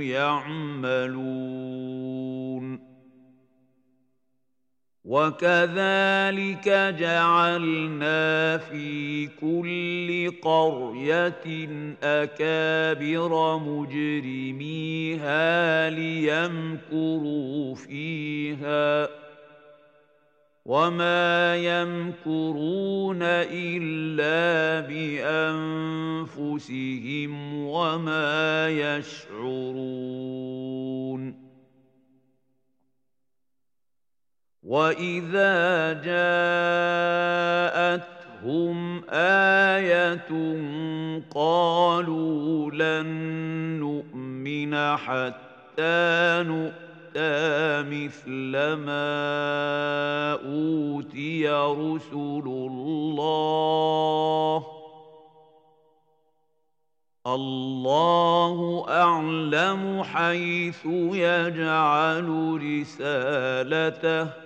يَعْمَلُونَ وَكَذَلِكَ جَعَلْنَا فِي كُلِّ قَرْيَةٍ أَكَابِرَ مُجْرِمِيهَا لِيَمْكُرُوا فِيهَا ۖ وَمَا يَمْكُرُونَ إِلَّا بِأَنفُسِهِمْ وَمَا يَشْعُرُونَ وَإِذَا جَاءَتْهُمْ آيَةٌ قَالُوا لَن نُّؤْمِنَ حَتَّىٰ نُؤْتَىٰ مِثْلَ مَا أُوتِيَ رُسُلُ اللَّهِ ۘ اللَّهُ أَعْلَمُ حَيْثُ يَجْعَلُ رِسَالَتَهُ ۗ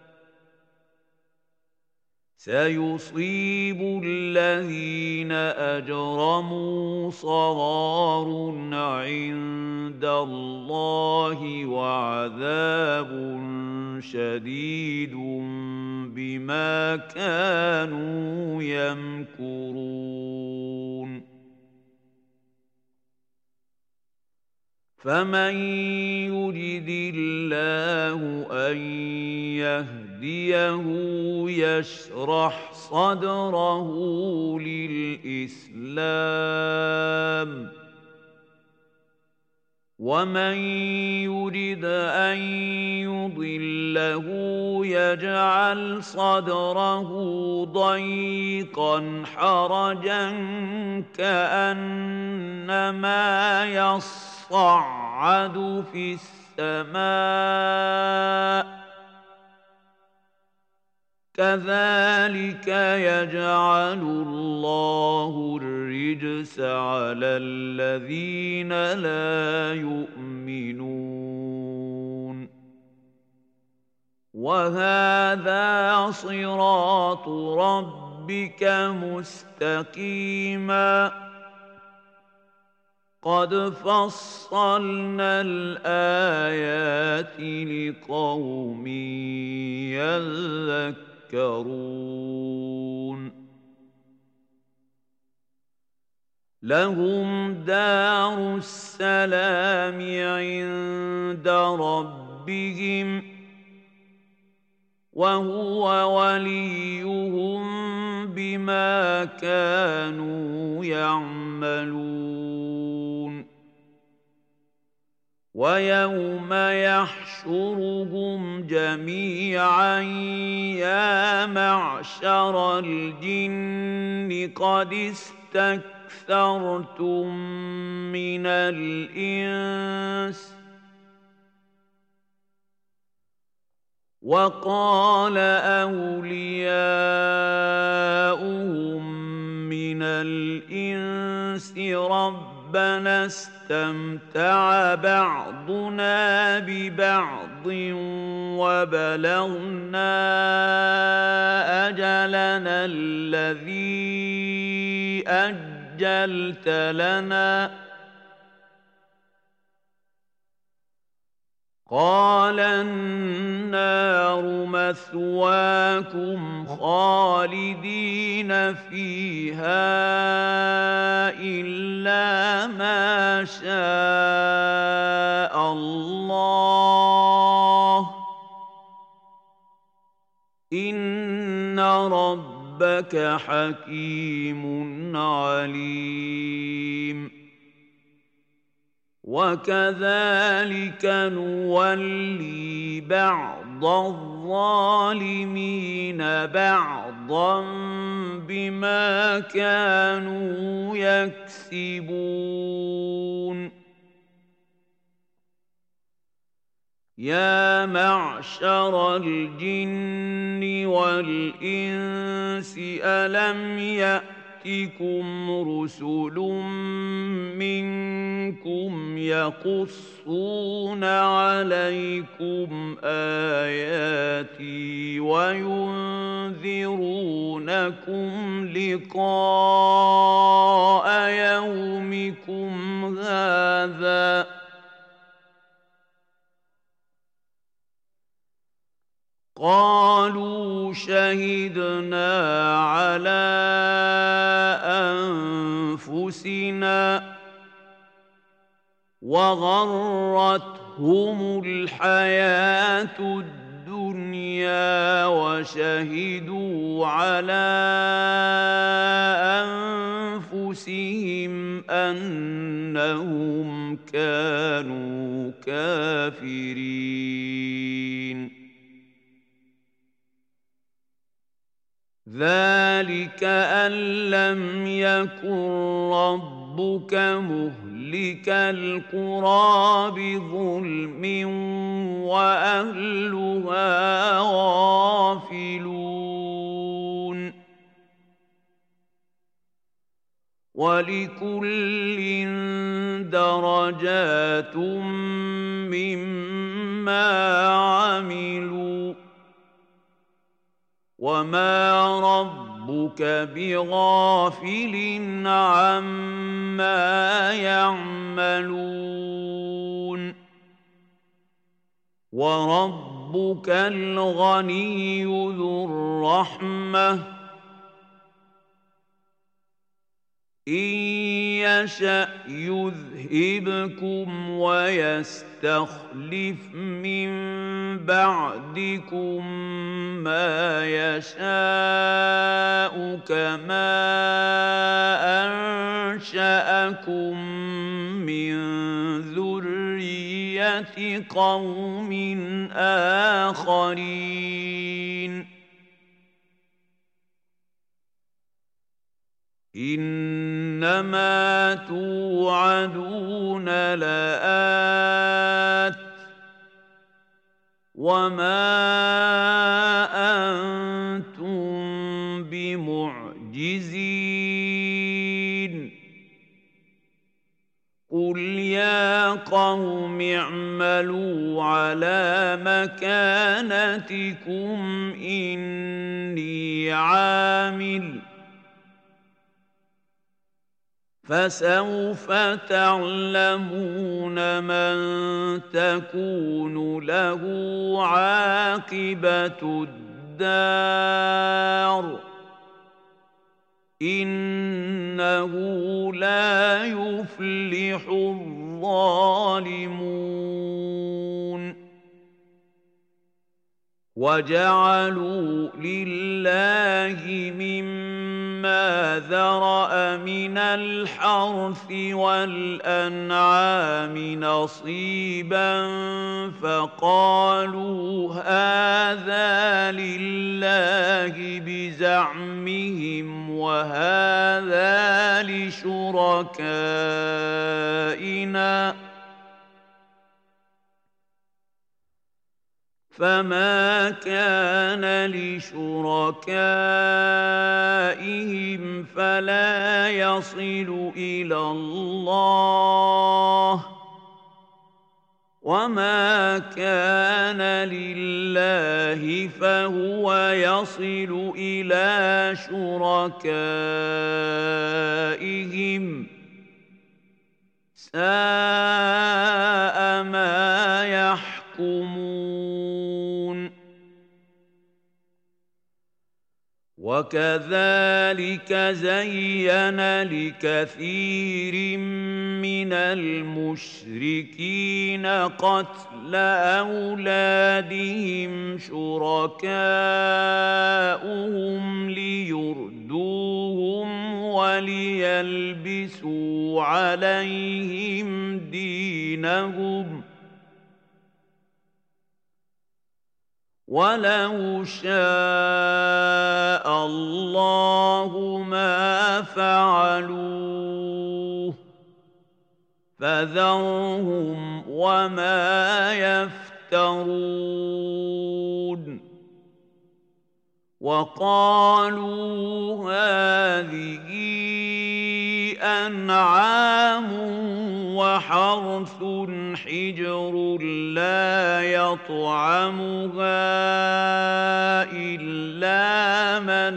سَيُصِيبُ الَّذِينَ أَجْرَمُوا صَغَارٌ عِندَ اللَّهِ وَعَذَابٌ شَدِيدٌ بِمَا كَانُوا يَمْكُرُونَ فَمَن يُرِدِ اللَّهُ أَن يَهْدِيَهُ يَشْرَحْ صَدْرَهُ لِلْإِسْلَامِ ۖ وَمَن يُرِدْ أَن يُضِلَّهُ يَجْعَلْ صَدْرَهُ ضَيِّقًا حَرَجًا كَأَنَّمَا يَصَّعَّدُ فِي السَّمَاءِ ۚ كَذَلِكَ يَجْعَلُ اللَّهُ الرِّجْسَ عَلَى الَّذِينَ لَا يُؤْمِنُونَ وَهَٰذَا صِرَاطُ رَبِّكَ مُسْتَقِيمًا ۗ قَدْ فَصَّلْنَا الْآيَاتِ لِقَوْمٍ يَذَّكَّرُونَ لَهُمْ دَارُ السَّلَامِ عِندَ رَبِّهِمْ ۖ وهو وليهم بما كانوا يعملون ويوم يحشرهم جميعا يا معشر الجن قد استكثرتم من الإنس وقال أولياؤهم من الإنس ربنا استمتع بعضنا ببعض وبلغنا أجلنا الذي أجلت لنا قال النار مثواكم خالدين فيها إلا ما شاء الله إن ربك حكيم عليم وكذلك نولي بعض الظالمين بعضا بما كانوا يكسبون يا معشر الجن والإنس ألم يأتكم رسل منكم يقصون عليكم آياتي وينذرونكم لقاء يومكم هذا قالوا شهدنا على أنفسنا وغرتهم الحياة الدنيا وشهدوا على أنفسهم أنهم كانوا كافرين ذلك أن لم يكن ربك مهلك القرى بظلم وأهلها غافلون ولكل درجات مما عملوا وما ربك بغافل عما يعملون وربك الغني ذو الرحمة إن يشأ يذهبكم ويستخلف من بعدكم ما يشاء كما أنشأكم من ذرية قوم آخرين إنما توعدون لآت وما أنتم بمعجزين قل يا قوم اعملوا على مكانتكم إني عامل فسوف تعلمون من تكون له عاقبة الدار إنه لا يفلح الظالمون وجعلوا لله مما ذرأ من الحرث والأنعام نصيبا فقالوا هذا لله بزعمهم وهذا لشركائنا فما كان لشركائهم فلا يصل إلى الله وما كان لله فهو يصل إلى شركائهم ساء ما يحكمون وكذلك زين لكثير من المشركين قتل أولادهم شركاؤهم ليردوهم وليلبسوا عليهم دينهم ولو شاء الله ما فعلوه فذرهم وما يفترون وقالوا هذه أنعام وحرث حجر لا يطعمها إلا من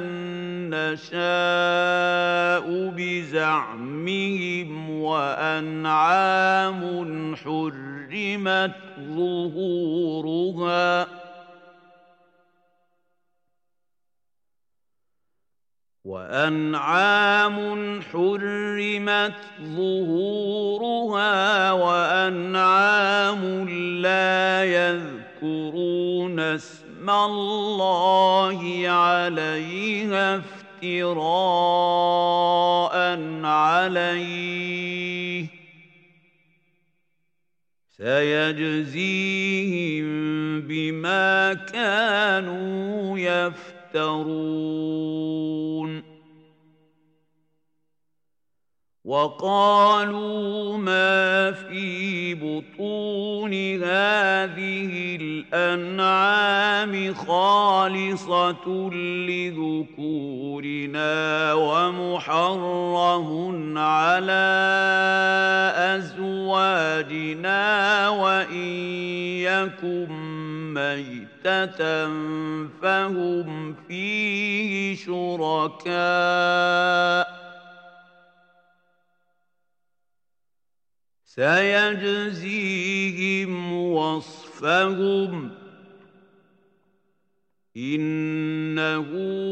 نشاء بزعمهم وأنعام حرمت ظهورها وأنعام حرمت ظهورها وأنعام لا يذكرون اسم الله عليها افتراء عليه سيجزيهم بما كانوا يفترون وقالوا ما في بطون هذه الأنعام خالصة لذكورنا ومحرم على أزواجنا وإن يكن ميتة فهم فيه شركاء سيجزيهم وصفهم إنه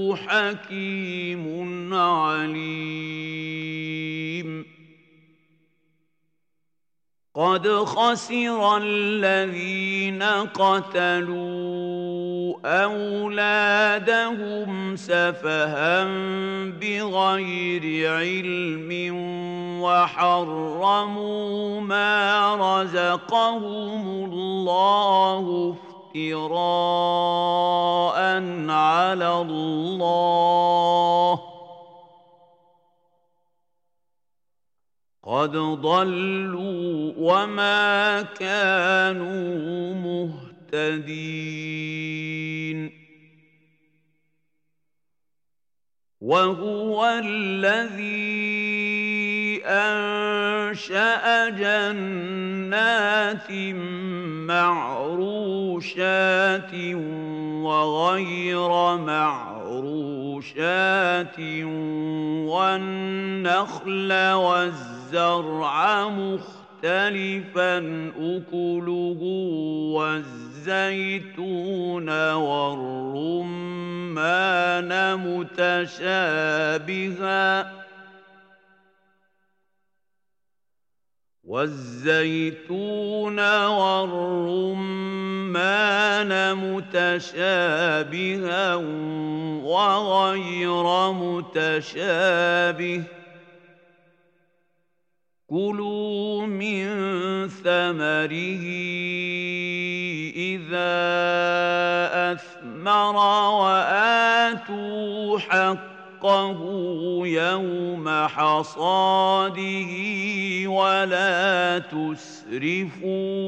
حكيم عليم قد خسر الذين قتلوا أولادهم سفها بغير علم وحرموا ما رزقهم الله افتراء على الله قد ضلوا وما كانوا مهتدين وهو الذي أنشأ جنات معروشات وغير معروشات والنخل والزرع مختلفا أكله والزيتون والرمان متشابها والزيتون والرمان متشابها وغير متشابه كلوا من ثمره إذا أثمر وآتوا حقه يوم حصاده ولا تسرفوا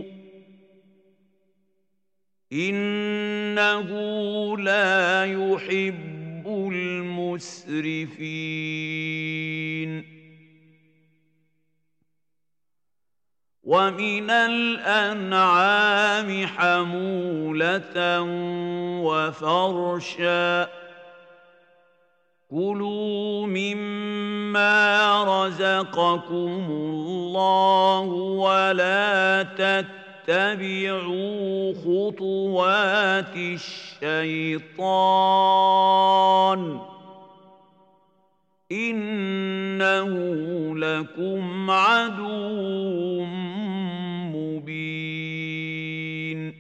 إنه لا يحب المسرفين. ومن الأنعام حمولة وفرشا كلوا مما رزقكم الله ولا تتبعوا خطوات الشيطان إنه لكم عدو مبين.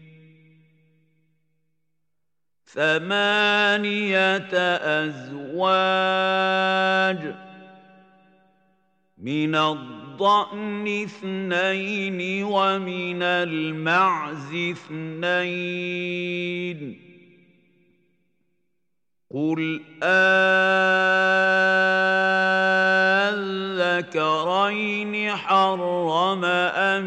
ثمانية أزواج من الضأن اثنين ومن المعز اثنين قل أذكرين حرم أم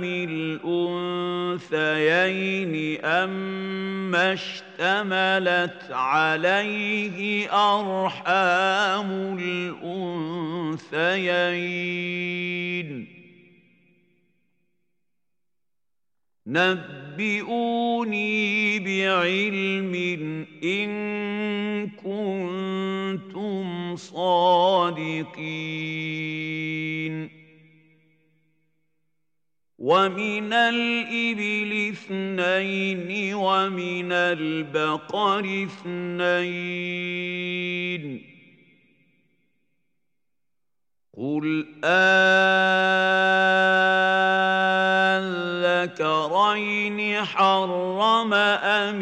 الأنثيين أما اشتملت عليه أرحام الأنثيين نبئوني بعلم إن كنتم صادقين. ومن الإبل اثنين ومن البقر اثنين قل أذكرين حرم أم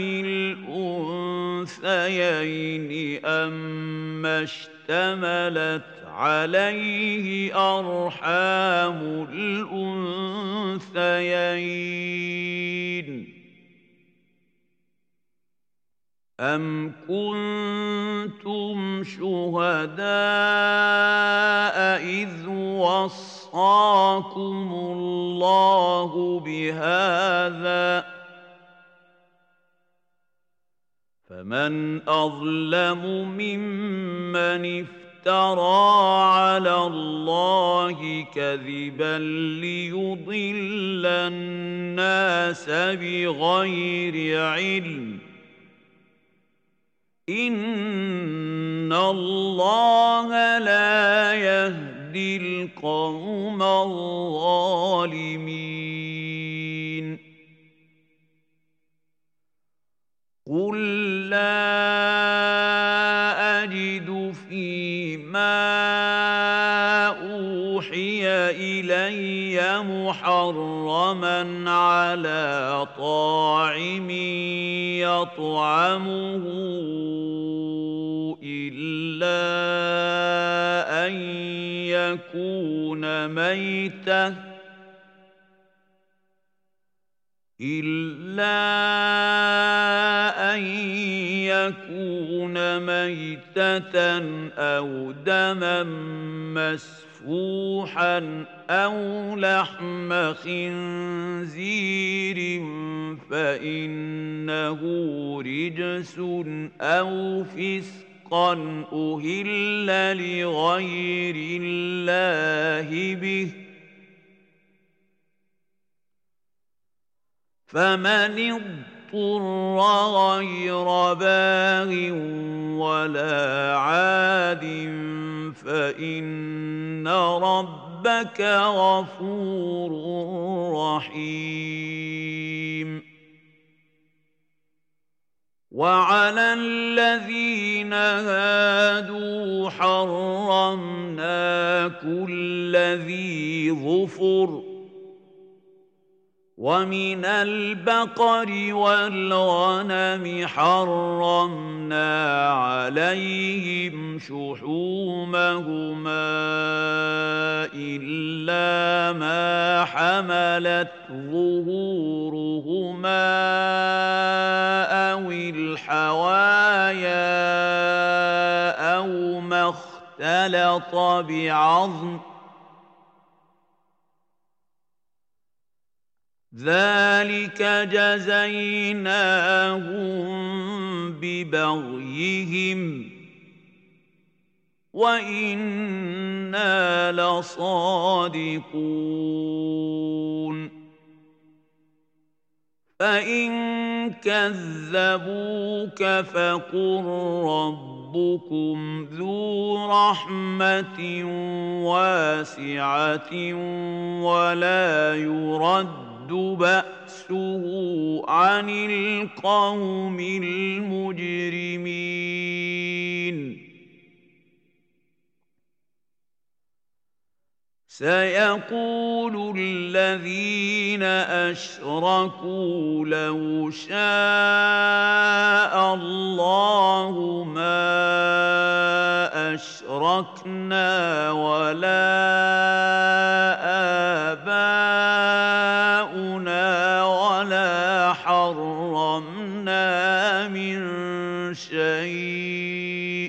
الأنثيين أما اشتملت عليه أرحام الأنثيين أم كنتم شهداء إذ وصاكم الله بهذا فمن أظلم ممن افترى على الله كذبا ليضل الناس بغير علم إن الله لا يهدي القوم الظالمين. قل لا أجد فيما أوحي إلي محرما على طاعم يطعمه إلا أن يكون ميتة إلا أن يكون ميتة أو دما مسفوحا أو لحم خنزير فإنه رجس أو فسقا أهل لغير الله به فمن اضطر غير باغ ولا عاد فإن ربك غفور رحيم. وعلى الذين هادوا حرمنا كل ذي ظفر ومن البقر والغنم حرمنا عليهم شحومهما إلا ما حملت ظهورهما أو الحوايا أو ما اختلط بعظم ذلك جزيناهم ببغيهم وإنا لصادقون فإن كذبوك فقل ربكم ذو رحمة واسعة ولا يرد بأسه عن القوم المجرمين سيقول الذين أشركوا لو شاء الله ما أشركنا ولا آباؤنا ولا حرمنا من شيء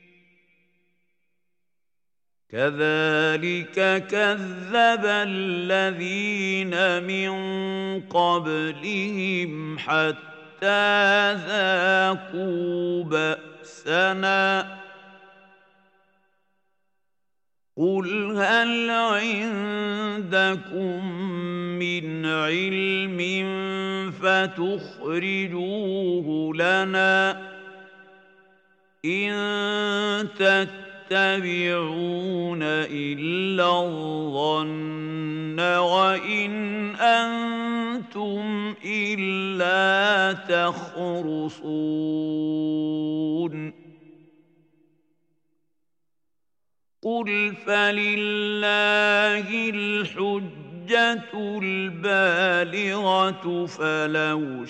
كذلك كذب الذين من قبلهم حتى ذاقوا بأسنا قل هل عندكم من علم فتخرجوه لنا إن تتبعون إلا الظن وإن أنتم إلا تخرصون قل فلله الحجة البالغة فلو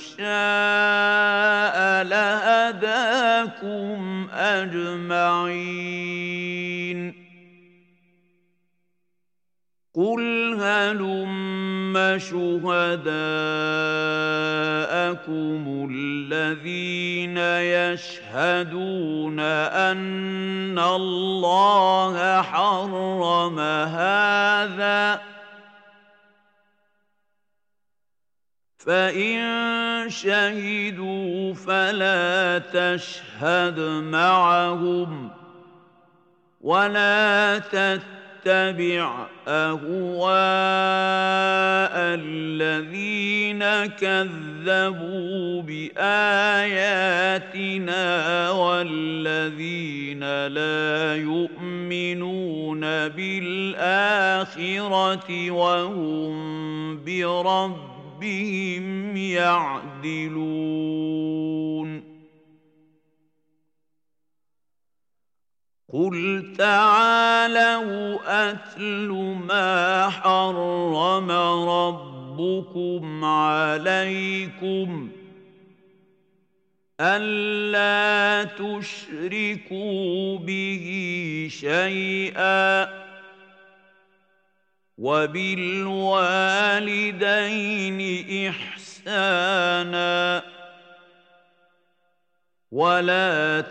شاء لهداكم أجمعين قل هلم شهداءكم الذين يشهدون أن الله حرم هذا فإن شهدوا فلا تشهد معهم ولا تتبع اتبع أهواء الذين كذبوا بآياتنا والذين لا يؤمنون بالآخرة وهم بربهم يعدلون قل تعالوا أتل ما حرم ربكم عليكم ألا تشركوا به شيئا وبالوالدين إحسانا ولا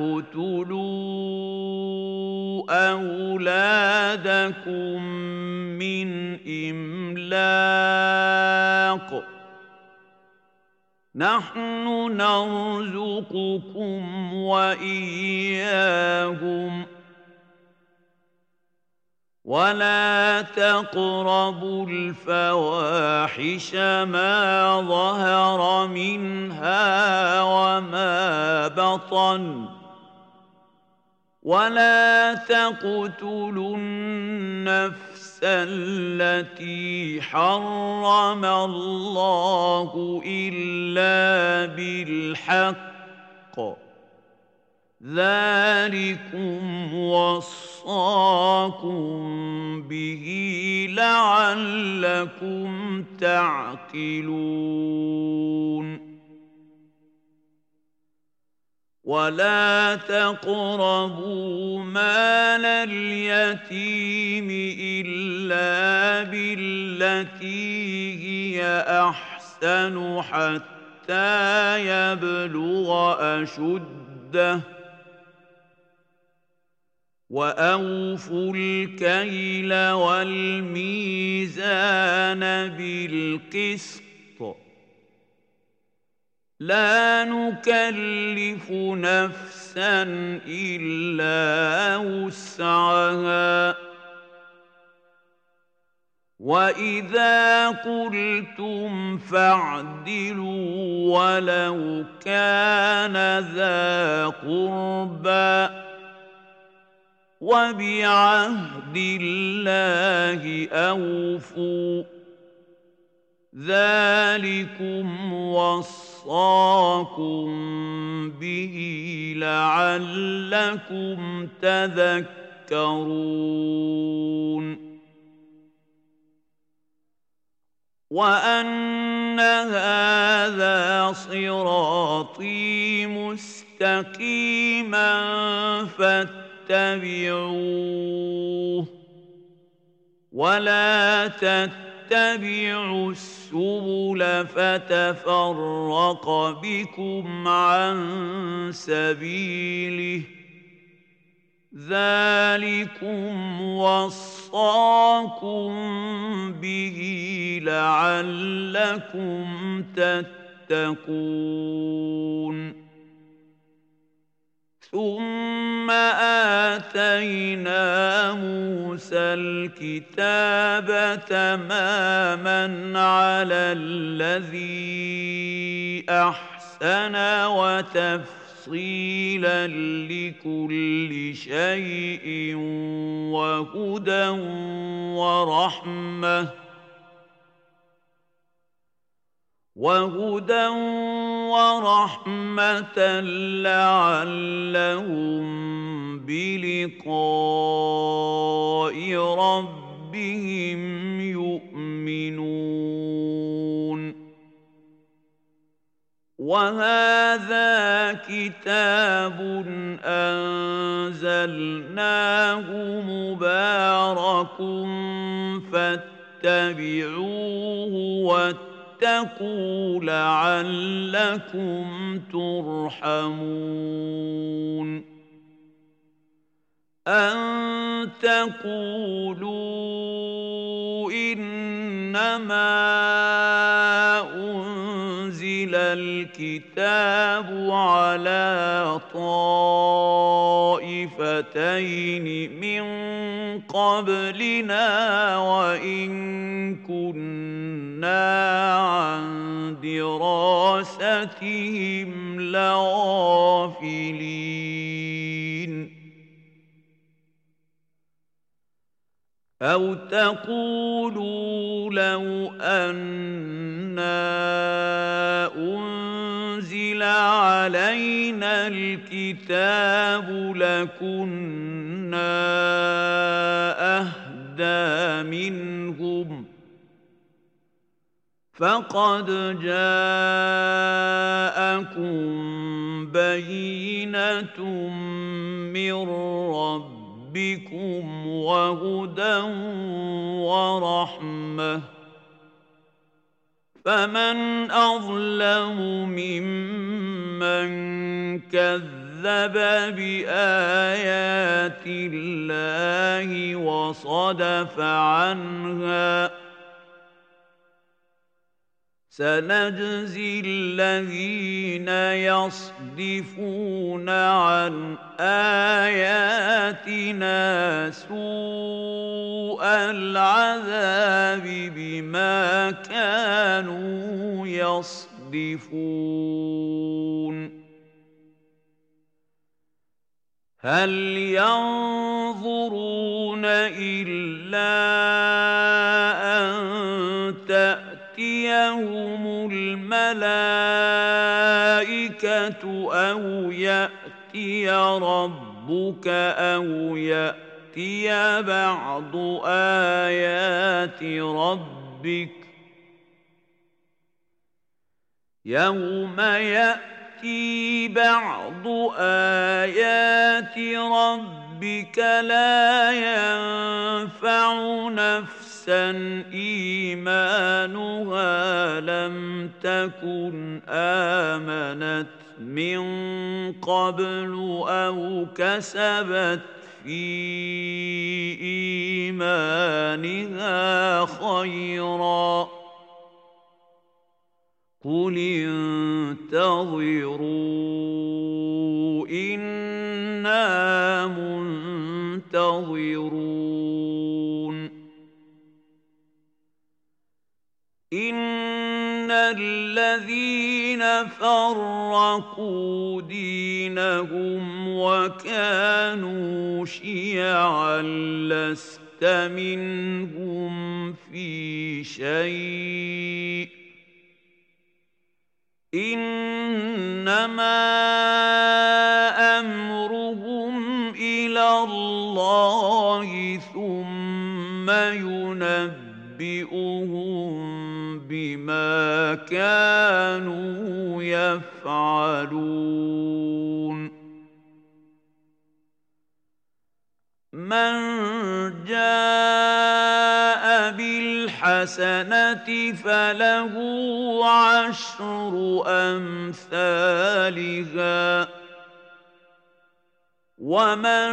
تقتلوا أولادكم من إملاق نحن نرزقكم وإياهم ولا تقربوا الفواحش ما ظهر منها وما بطن ولا تقتلوا النفس التي حرم الله إلا بالحق ذلكم وصاكم به لعلكم تعقلون ولا تقربوا مال اليتيم إلا بالتي هي أحسن حتى يبلغ أشده وأوفوا الكيل والميزان بالقسط لا نكلف نفسا إلا وسعها وإذا قلتم فاعدلوا ولو كان ذا قربى وبعهد الله أوفوا ذلكم وصاكم به لعلكم تذكرون وأن هذا صراطي مستقيما فاتبعوه ولا تتبعوا السبل فتفرق بكم عن سبيله ذلكم وصاكم به لعلكم تتقون ثم آتينا موسى الكتاب تماما على الذي أحسن وتفصيلا لكل شيء وهدى ورحمة وهدى ورحمة لعلهم بلقاء ربهم يؤمنون وهذا كتاب أنزلناه مبارك فاتبعوه واتقوا لعلكم ترحمون أن تقولوا إنما أنزل الكتاب على طائفتين من قبلنا وإن كنا عن دراستهم لغافلين أو تقولوا لو أنا أنزل علينا الكتاب لكنا أهدى منهم فقد جاءكم بينة من ربكم بكم وهدى ورحمة فمن أظلم ممن كذب بآيات الله وصدف عنها سنجزي الذين يصدفون عن آياتنا سوء العذاب بما كانوا يصدفون هل ينظرون إلا أن تأتيهم الملائكة أو يأتي يأتي ربك أو يأتي بعض آيات ربك يوم يأتي بعض آيات ربك لا ينفع نفسا إيمانها لم تكن آمنت من قبل أو كسبت في إيمانها خيرا قل انتظروا إنا منتظرون إن الذين فرقوا دينهم وكانوا شيعا لست منهم في شيء إنما أمرهم إلى الله ثم ينبئهم بما كانوا يفعلون من جاء بالحسنة فله عشر أمثالها ومن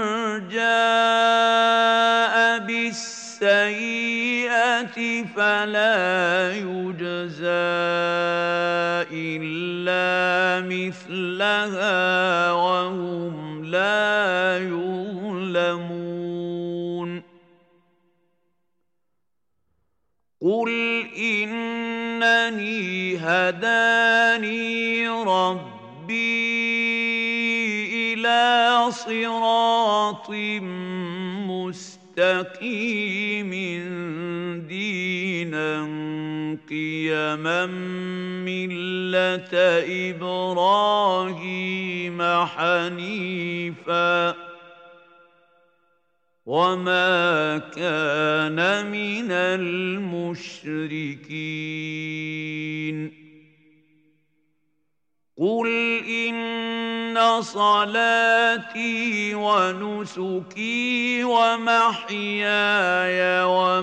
جاء بالسيئة فلا يجزى إلا مثلها وهم لا يظلمون قل إنني هداني ربي إلى صراط مستقيم دينا قيما ملة إبراهيم حنيفا وما كان من المشركين قل إن صلاتي ونسكي ومحياي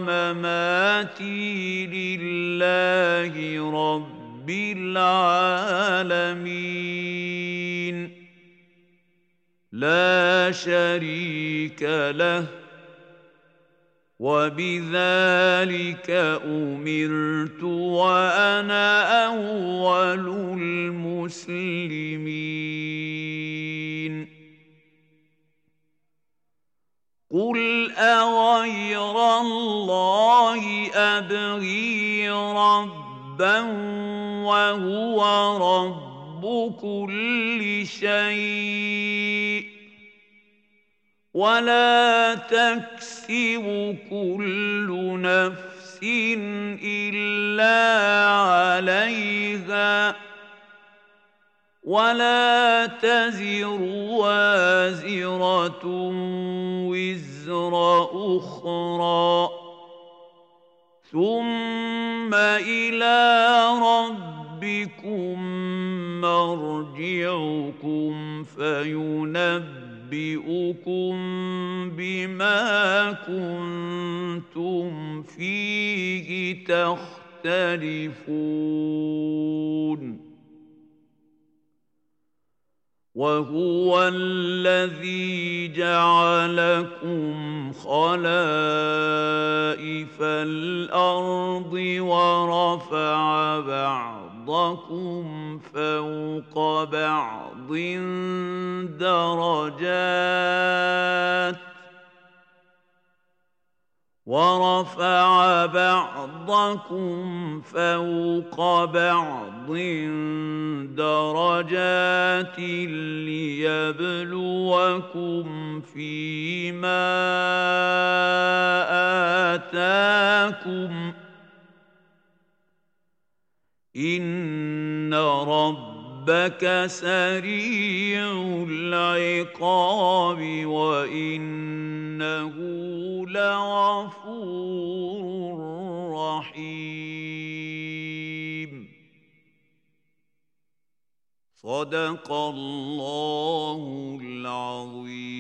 ومماتي لله رب العالمين لا شريك له وبذلك أمرت وأنا أول المسلمين قل أغير الله أبغي ربا وهو رب كل شيء ولا تكسب كل نفس إلا عليها ولا تزر وازرة وزر أخرى ثم إلى ربكم مرجعكم فينبئكم أنبئكم بما كنتم فيه تختلفون وهو الذي جعلكم خلائف الأرض ورفع بعضكم فوق بعض درجات ورفع بعضكم فوق بعض درجات ليبلوكم فيما آتاكم إن رب ربك سريع العقاب وإنه لغفور رحيم. صدق الله العظيم.